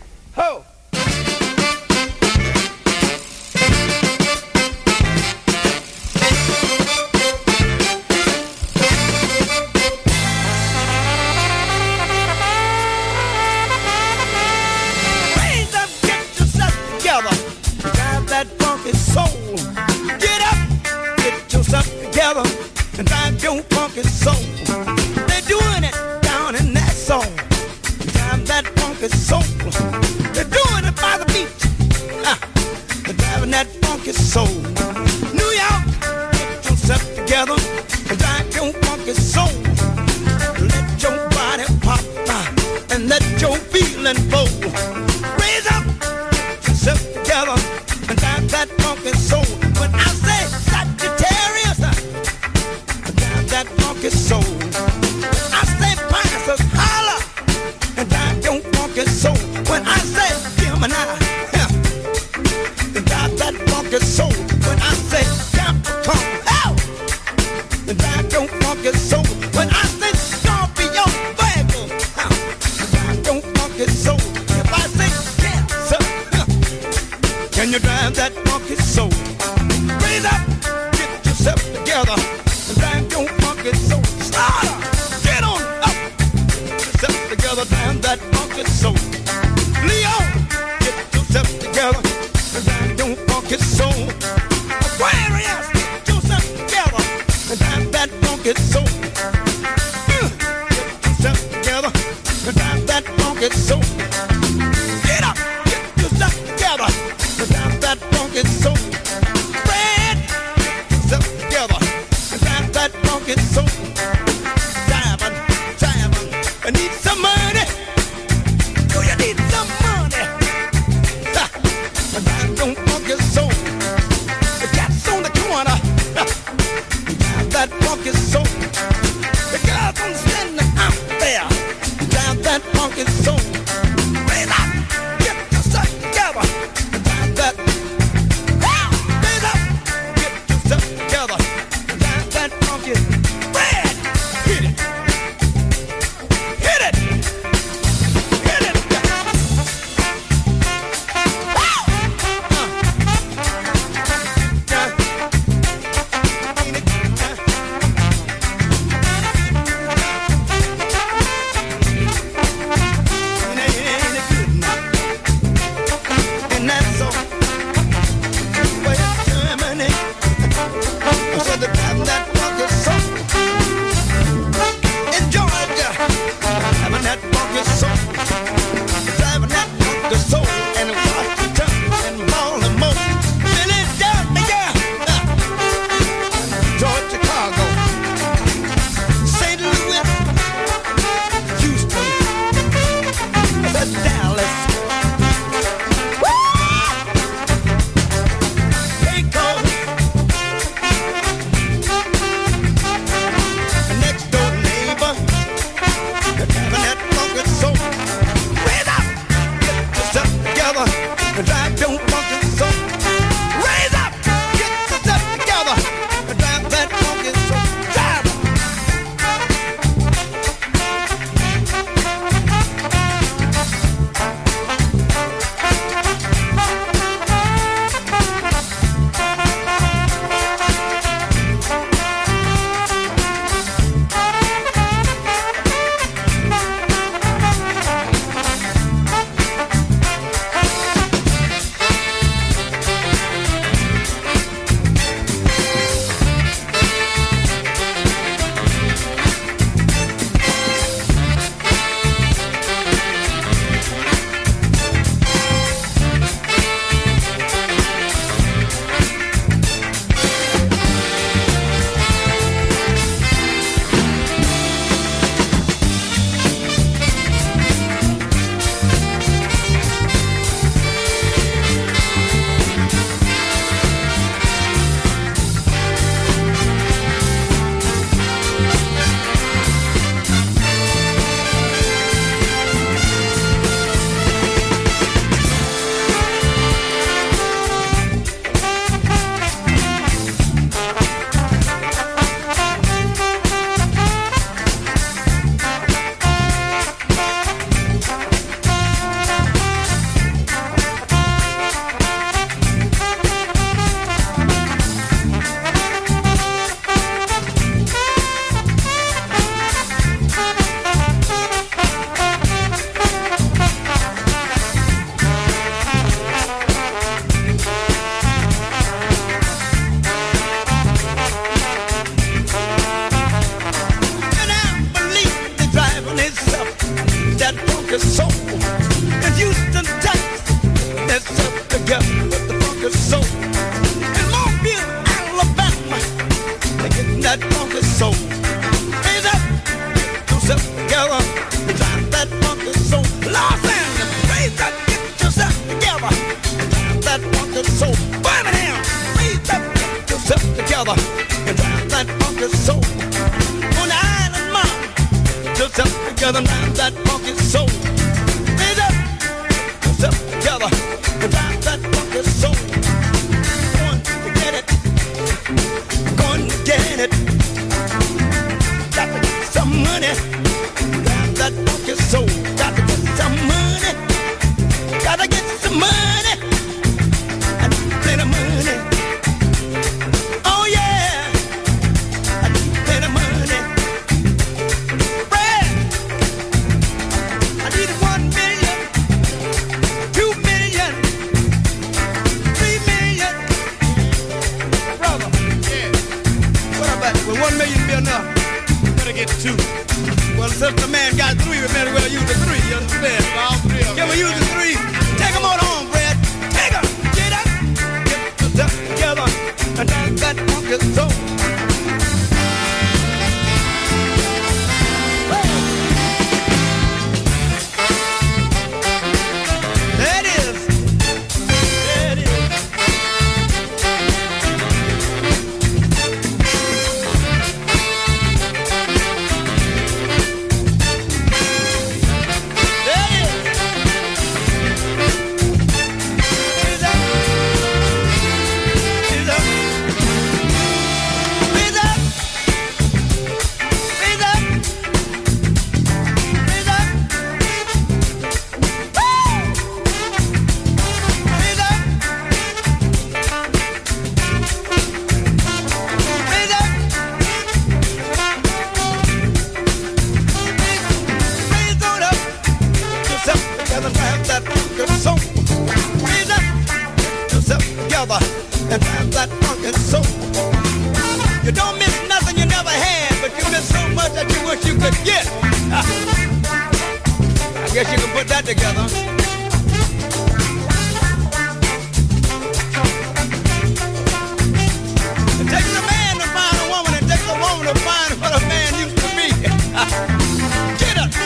And drive your funky soul. They're doing it down in that soul. Drive that funky soul. They're doing it by the beach. They're driving that funky soul. New York, get yourself together and drive your funky soul. Let your body pop and let your feeling flow. Raise up, get yourself together and drive that funky soul. When I say Sagittarius, that funky soul. I say Pisces, holla, and drive your funky soul. When I say Gemini, and drive that funky soul. When I say Capricorn, and drive your funky soul. When I say Scorpio, Virgo, and drive your funky soul. If I say Cancer, can you drive that funky soul? Raise up, get yourself together. Drive your funky soul. Starter, get on up. Get yourself together, drive that funky soul. Leo, get yourself together, drive your funky soul. Aquarius, get yourself together, drive that funky soul. Get yourself together, drive that funky soul. Get up, get yourself together, drive that funky soul. Fred, get yourself together. That funky soul, driving, I need some money. Do you need some money? That funky soul, the cat's on the corner. That funky soul, the girls on standing out there. Drive that funky soul. Raise up, get yourself together. Drive that. Raise up, get yourself together. That funky red, hit it, hit it, hit it. And that's so. Wait, Germany. So the time that funky soul in Georgia, having that funky soul, driving that funky soul, and Washington and Baltimore, Philadelphia, Detroit, Chicago, St. Louis, Houston, Dallas. that funky soul. Raise up yourself together and drive that funky soul. Los Angeles, raise up, get yourself together and drive that funky soul. Birmingham, raise up, get yourself together and drive that funky soul. On the island, mom, get yourself together and drive that funky soul. Raise up yourself together and drive that funky soul. Going to get it, going to get it. Got to get some money, drive that funky soul. Got to get some money, got to get some money, I need plenty of money. Oh yeah, I need plenty of money. Brad, I need 1 million, 2 million, 3 million. Brother, yeah. What about it? Will 1 million be enough? Better get 2. Well, since the man got 3, we better well use the 3. You understand? All 3 of them. Can we use the 3? Take them on home, Brad. Take them. Get up. Get yourself together. And I got funky soul. There it is. There it is. There it is. Raise up. Raise up. Raise up. Raise up. Raise up. Woo! Raise up. Raise up. Raise on up. Yourself together and have that funky soul. Raise up. Yourself together and have that funky soul. You don't miss nothing you never had, but you miss so much that you wish you could get. I guess you can put that together. It takes a man to find a woman, it takes a woman to find what a man used to be. Get up.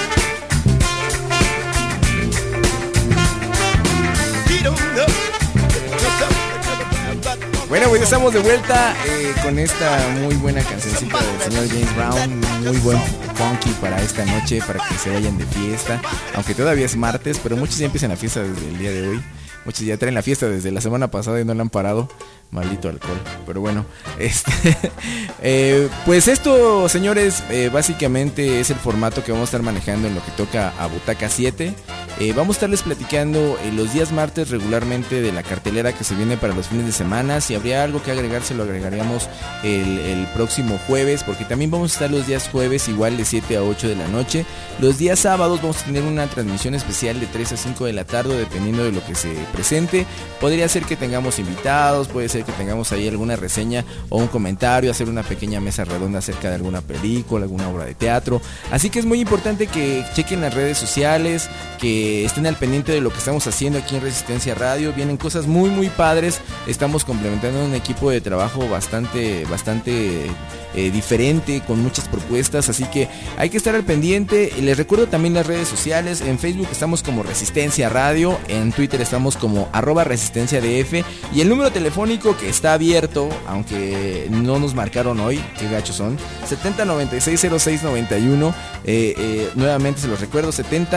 Get on up. Bueno, pues estamos de vuelta con esta muy buena cancioncita del señor James Brown. Muy buen funky para esta noche, para que se vayan de fiesta. Aunque todavía es martes, pero muchos ya empiezan la fiesta desde el día de hoy. Muchos ya traen la fiesta desde la semana pasada y no la han parado. Maldito alcohol. Pero bueno, pues esto, señores, básicamente es el formato que vamos a estar manejando en lo que toca a Butaca 7. Vamos a estarles platicando los días martes regularmente de la cartelera que se viene para los fines de semana. Si habría algo que agregar, se lo agregaríamos el próximo jueves, porque también vamos a estar los días jueves igual de 7 a 8 de la noche. Los días sábados vamos a tener una transmisión especial de 3 a 5 de la tarde, dependiendo de lo que se presente. Podría ser que tengamos invitados, puede ser que tengamos ahí alguna reseña o un comentario, hacer una pequeña mesa redonda acerca de alguna película, alguna obra de teatro. Así que es muy importante que chequen las redes sociales, que estén al pendiente de lo que estamos haciendo aquí en Resistencia Radio. Vienen cosas muy muy padres. Estamos complementando un equipo de trabajo bastante diferente, con muchas propuestas, así que hay que estar al pendiente. Les recuerdo también las redes sociales. En Facebook estamos como Resistencia Radio, en Twitter estamos como @resistenciadf, y el número telefónico que está abierto, aunque no nos marcaron hoy, qué gachos son, 70960691. Nuevamente se los recuerdo,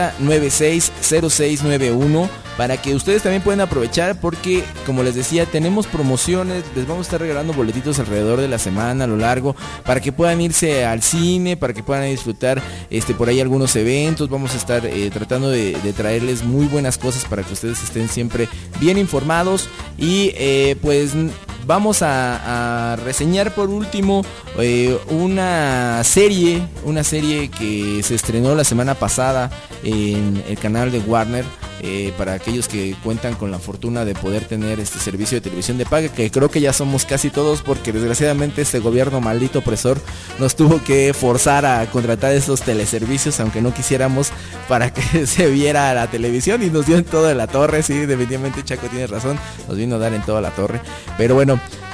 70960691, para que ustedes también puedan aprovechar, porque como les decía, tenemos promociones. Les vamos a estar regalando boletitos alrededor de la semana, a lo largo, para que puedan irse al cine, para que puedan disfrutar por ahí algunos eventos. Vamos a estar tratando de traerles muy buenas cosas para que ustedes estén siempre bien informados. Y pues vamos a reseñar por último una serie que se estrenó la semana pasada en el canal de Warner. Para aquellos que cuentan con la fortuna de poder tener este servicio de televisión de paga, que creo que ya somos casi todos, porque desgraciadamente este gobierno maldito opresor nos tuvo que forzar a contratar esos teleservicios, aunque no quisiéramos, para que se viera la televisión, y nos dio en toda la torre. Sí, definitivamente Chaco tiene razón, nos vino a dar en toda la torre. Pero bueno,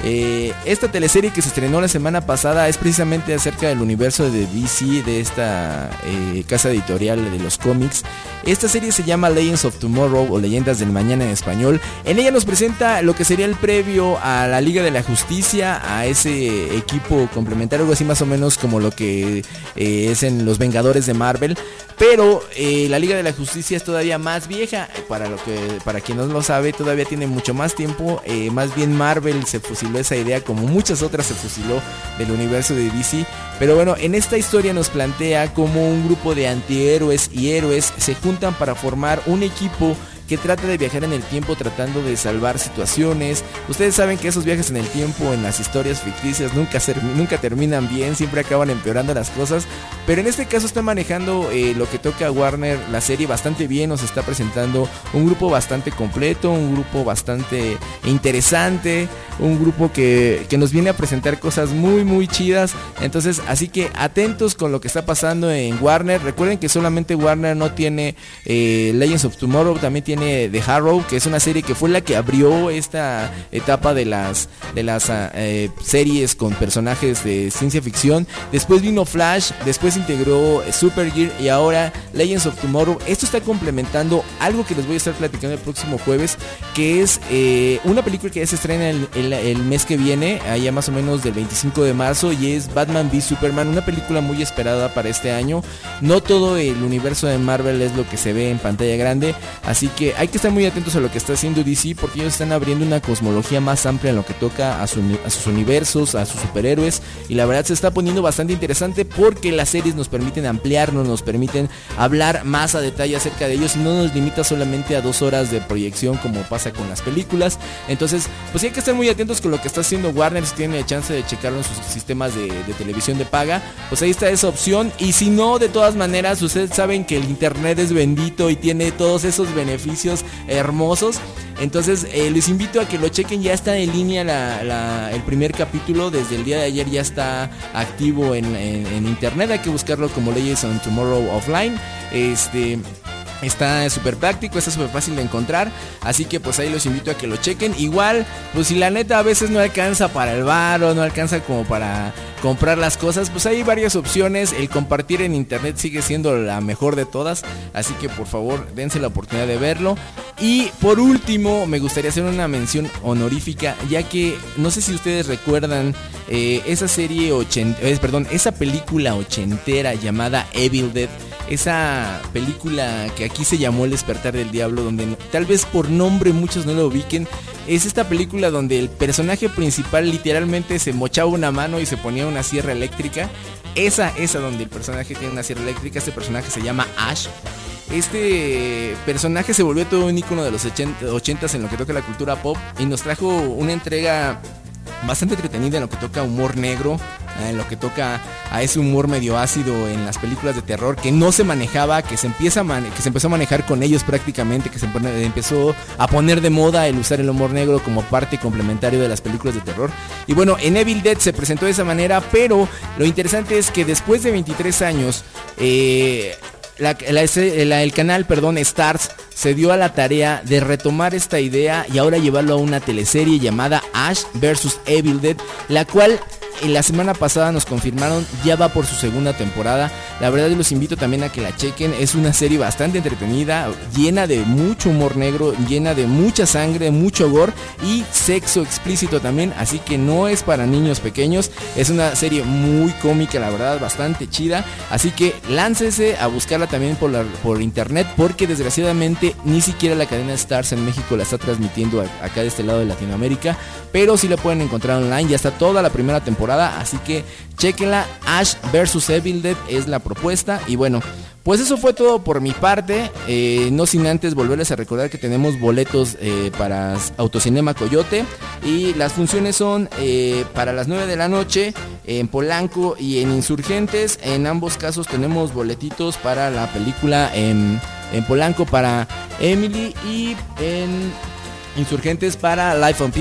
Esta teleserie que se estrenó la semana pasada es precisamente acerca del universo de DC, de esta casa editorial de los cómics. Esta serie se llama Legends of Tomorrow o Leyendas del Mañana en español. En ella nos presenta lo que sería el previo a la Liga de la Justicia, a ese equipo complementario, algo así más o menos como lo que es en Los Vengadores de Marvel. Pero la Liga de la Justicia es todavía más vieja, para quien no lo sabe, todavía tiene mucho más tiempo. Más bien Marvel se fusiló esa idea, como muchas otras se fusiló del universo de DC. Pero bueno, en esta historia nos plantea cómo un grupo de antihéroes y héroes se juntan para formar un equipo que trata de viajar en el tiempo tratando de salvar situaciones. Ustedes saben que esos viajes en el tiempo en las historias ficticias nunca terminan bien, siempre acaban empeorando las cosas. Pero en este caso está manejando lo que toca a Warner la serie bastante bien. Nos está presentando un grupo bastante completo, un grupo bastante interesante, un grupo que nos viene a presentar cosas muy muy chidas. Entonces, así que atentos con lo que está pasando en Warner. Recuerden que solamente Warner no tiene Legends of Tomorrow, también tiene The Harrow, que es una serie que fue la que abrió esta etapa de las series con personajes de ciencia ficción. Después vino Flash, después integró Supergirl y ahora Legends of Tomorrow. Esto está complementando algo que les voy a estar platicando el próximo jueves, que es una película que ya se estrena el mes que viene, allá más o menos del 25 de marzo, y es Batman v Superman, una película muy esperada para este año. No todo el universo de Marvel es lo que se ve en pantalla grande, así que hay que estar muy atentos a lo que está haciendo DC, porque ellos están abriendo una cosmología más amplia en lo que toca a sus universos, a sus superhéroes, y la verdad se está poniendo bastante interesante porque las series nos permiten ampliarnos, nos permiten hablar más a detalle acerca de ellos y no nos limita solamente a 2 horas de proyección como pasa con las películas. Entonces, pues hay que estar muy atentos con lo que está haciendo Warner. Si tienen la chance de checarlo en sus sistemas de televisión de paga, pues ahí está esa opción. Y si no, de todas maneras, ustedes saben que el internet es bendito y tiene todos esos beneficios hermosos. Entonces les invito a que lo chequen. Ya está en línea el primer capítulo. Desde el día de ayer ya está activo en internet. Hay que buscarlo como Legends of Tomorrow Offline. Está súper práctico, está súper fácil de encontrar. Así que pues ahí los invito a que lo chequen. Igual, pues si la neta a veces no alcanza para el bar o no alcanza como para comprar las cosas, pues hay varias opciones. El compartir en internet sigue siendo la mejor de todas. Así que por favor dense la oportunidad de verlo. Y por último me gustaría hacer una mención honorífica, ya que no sé si ustedes recuerdan esa película ochentera llamada Evil Dead. Esa película que aquí se llamó El Despertar del Diablo, donde tal vez por nombre muchos no lo ubiquen. Es esta película donde el personaje principal literalmente se mochaba una mano y se ponía una sierra eléctrica. Esa donde el personaje tiene una sierra eléctrica. Este personaje se llama Ash. Este personaje se volvió todo un ícono de los 80s en lo que toca la cultura pop y nos trajo una entrega bastante entretenida en lo que toca humor negro, en lo que toca a ese humor medio ácido en las películas de terror que no se manejaba, que se empezó a manejar con ellos prácticamente, que se empezó a poner de moda el usar el humor negro como parte complementario de las películas de terror. Y bueno, en Evil Dead se presentó de esa manera, pero lo interesante es que después de 23 años el canal Starz se dio a la tarea de retomar esta idea y ahora llevarlo a una teleserie llamada Ash vs Evil Dead, la cual la semana pasada nos confirmaron ya va por su segunda temporada. La verdad los invito también a que la chequen. Es una serie bastante entretenida, llena de mucho humor negro, llena de mucha sangre, mucho gore y sexo explícito también, así que no es para niños pequeños. Es una serie muy cómica, la verdad, bastante chida, así que láncese a buscarla también por internet, porque desgraciadamente ni siquiera la cadena Starz en México la está transmitiendo acá de este lado de Latinoamérica, pero sí la pueden encontrar online. Ya está toda la primera temporada, así que chequenla. Ash vs Evil Dead es la propuesta. Y bueno, pues eso fue todo por mi parte, no sin antes volverles a recordar que tenemos boletos para Autocinema Coyote, y las funciones son para las 9 de la noche en Polanco y en Insurgentes. En ambos casos tenemos boletitos para la película en Polanco para Emily y en Insurgentes para Life on P.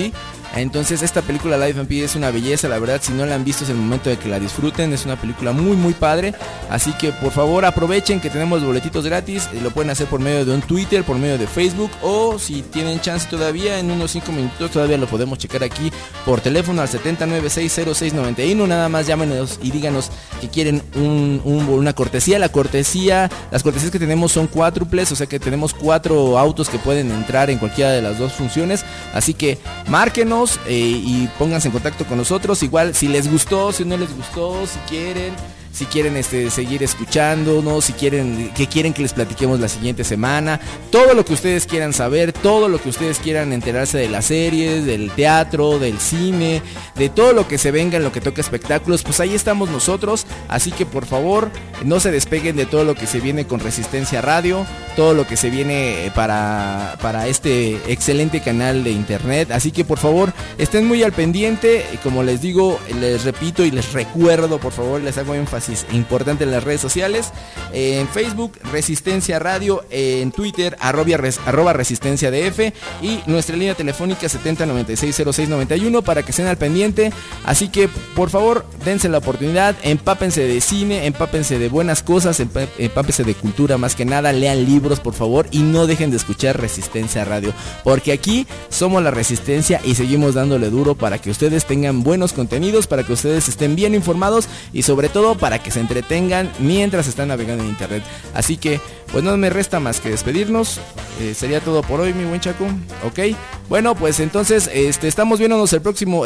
Entonces esta película Life and Pi es una belleza, la verdad. Si no la han visto es el momento de que la disfruten. Es una película muy muy padre. Así que por favor aprovechen que tenemos boletitos gratis. Lo pueden hacer por medio de un Twitter, por medio de Facebook, o si tienen chance todavía, en unos 5 minutos todavía lo podemos checar aquí por teléfono al 70960691. Nada más llámenos y díganos que quieren una cortesía. Las cortesías que tenemos son cuádruples, o sea que tenemos 4 autos que pueden entrar en cualquiera de las 2 funciones. Así que márquenos y pónganse en contacto con nosotros. Igual si les gustó, si no les gustó, si quieren seguir escuchándonos, si quieren que les platiquemos la siguiente semana, todo lo que ustedes quieran saber, todo lo que ustedes quieran enterarse de las series, del teatro, del cine, de todo lo que se venga en lo que toca espectáculos, pues ahí estamos nosotros. Así que por favor no se despeguen de todo lo que se viene con Resistencia Radio, todo lo que se viene para este excelente canal de internet. Así que por favor estén muy al pendiente. Como les digo, les repito y les recuerdo, por favor, les hago énfasis importante en las redes sociales: en Facebook Resistencia Radio, en Twitter arroba Resistencia DF, y nuestra línea telefónica 70960691 para que estén al pendiente. Así que por favor dense la oportunidad, empápense de cine, empápense de buenas cosas, empápense de cultura, más que nada lean libros por favor, y no dejen de escuchar Resistencia Radio, porque aquí somos la Resistencia y seguimos dándole duro para que ustedes tengan buenos contenidos, para que ustedes estén bien informados y sobre todo para que se entretengan mientras están navegando en internet. Así que pues no me resta más que despedirnos. Sería todo por hoy, mi buen Chaco. Ok, bueno, pues entonces estamos oyéndonos el próximo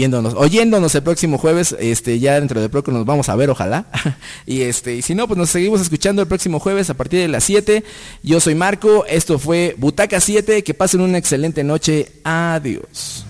jueves. Ya dentro de poco nos vamos a ver, ojalá. y si no, pues nos seguimos escuchando el próximo jueves a partir de las 7. Yo soy Marco, esto fue Butaca 7. Que pasen una excelente noche. Adiós.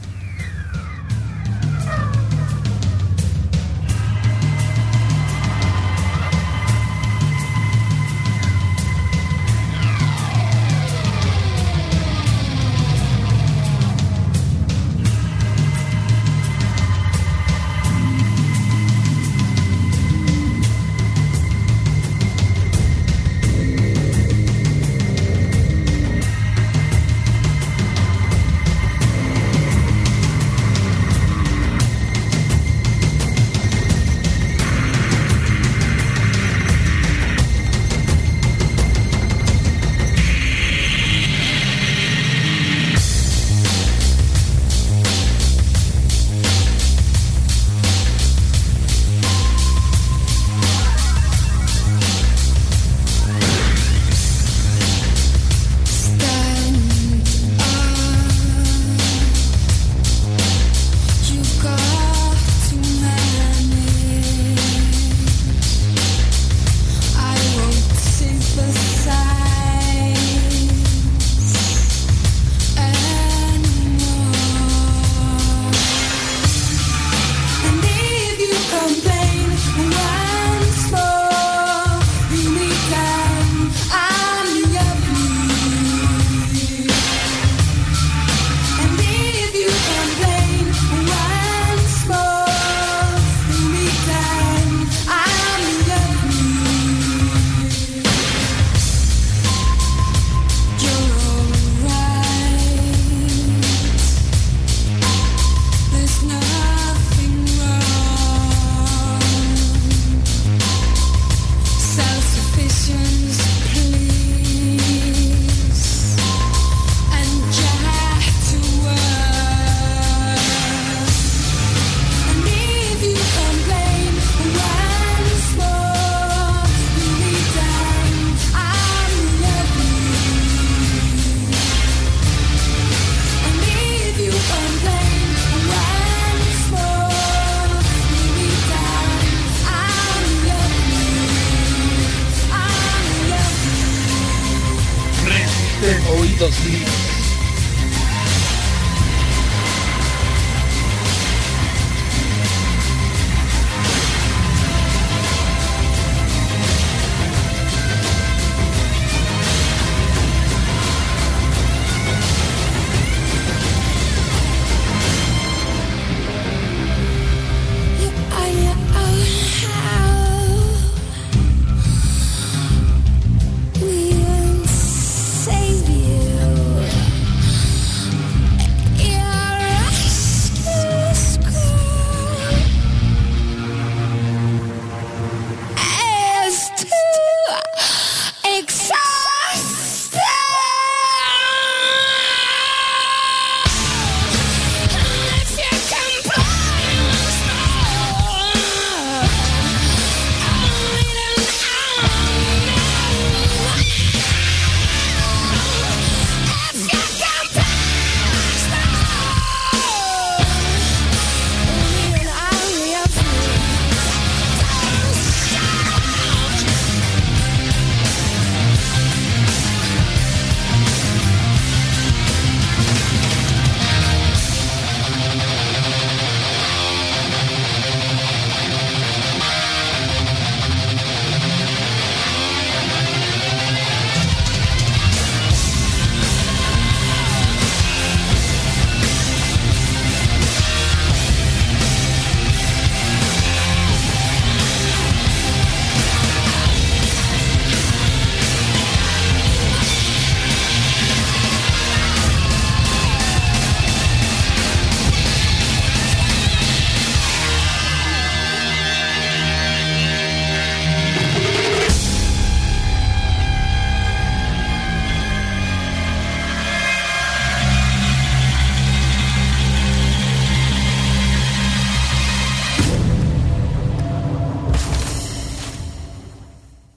Oídos libres.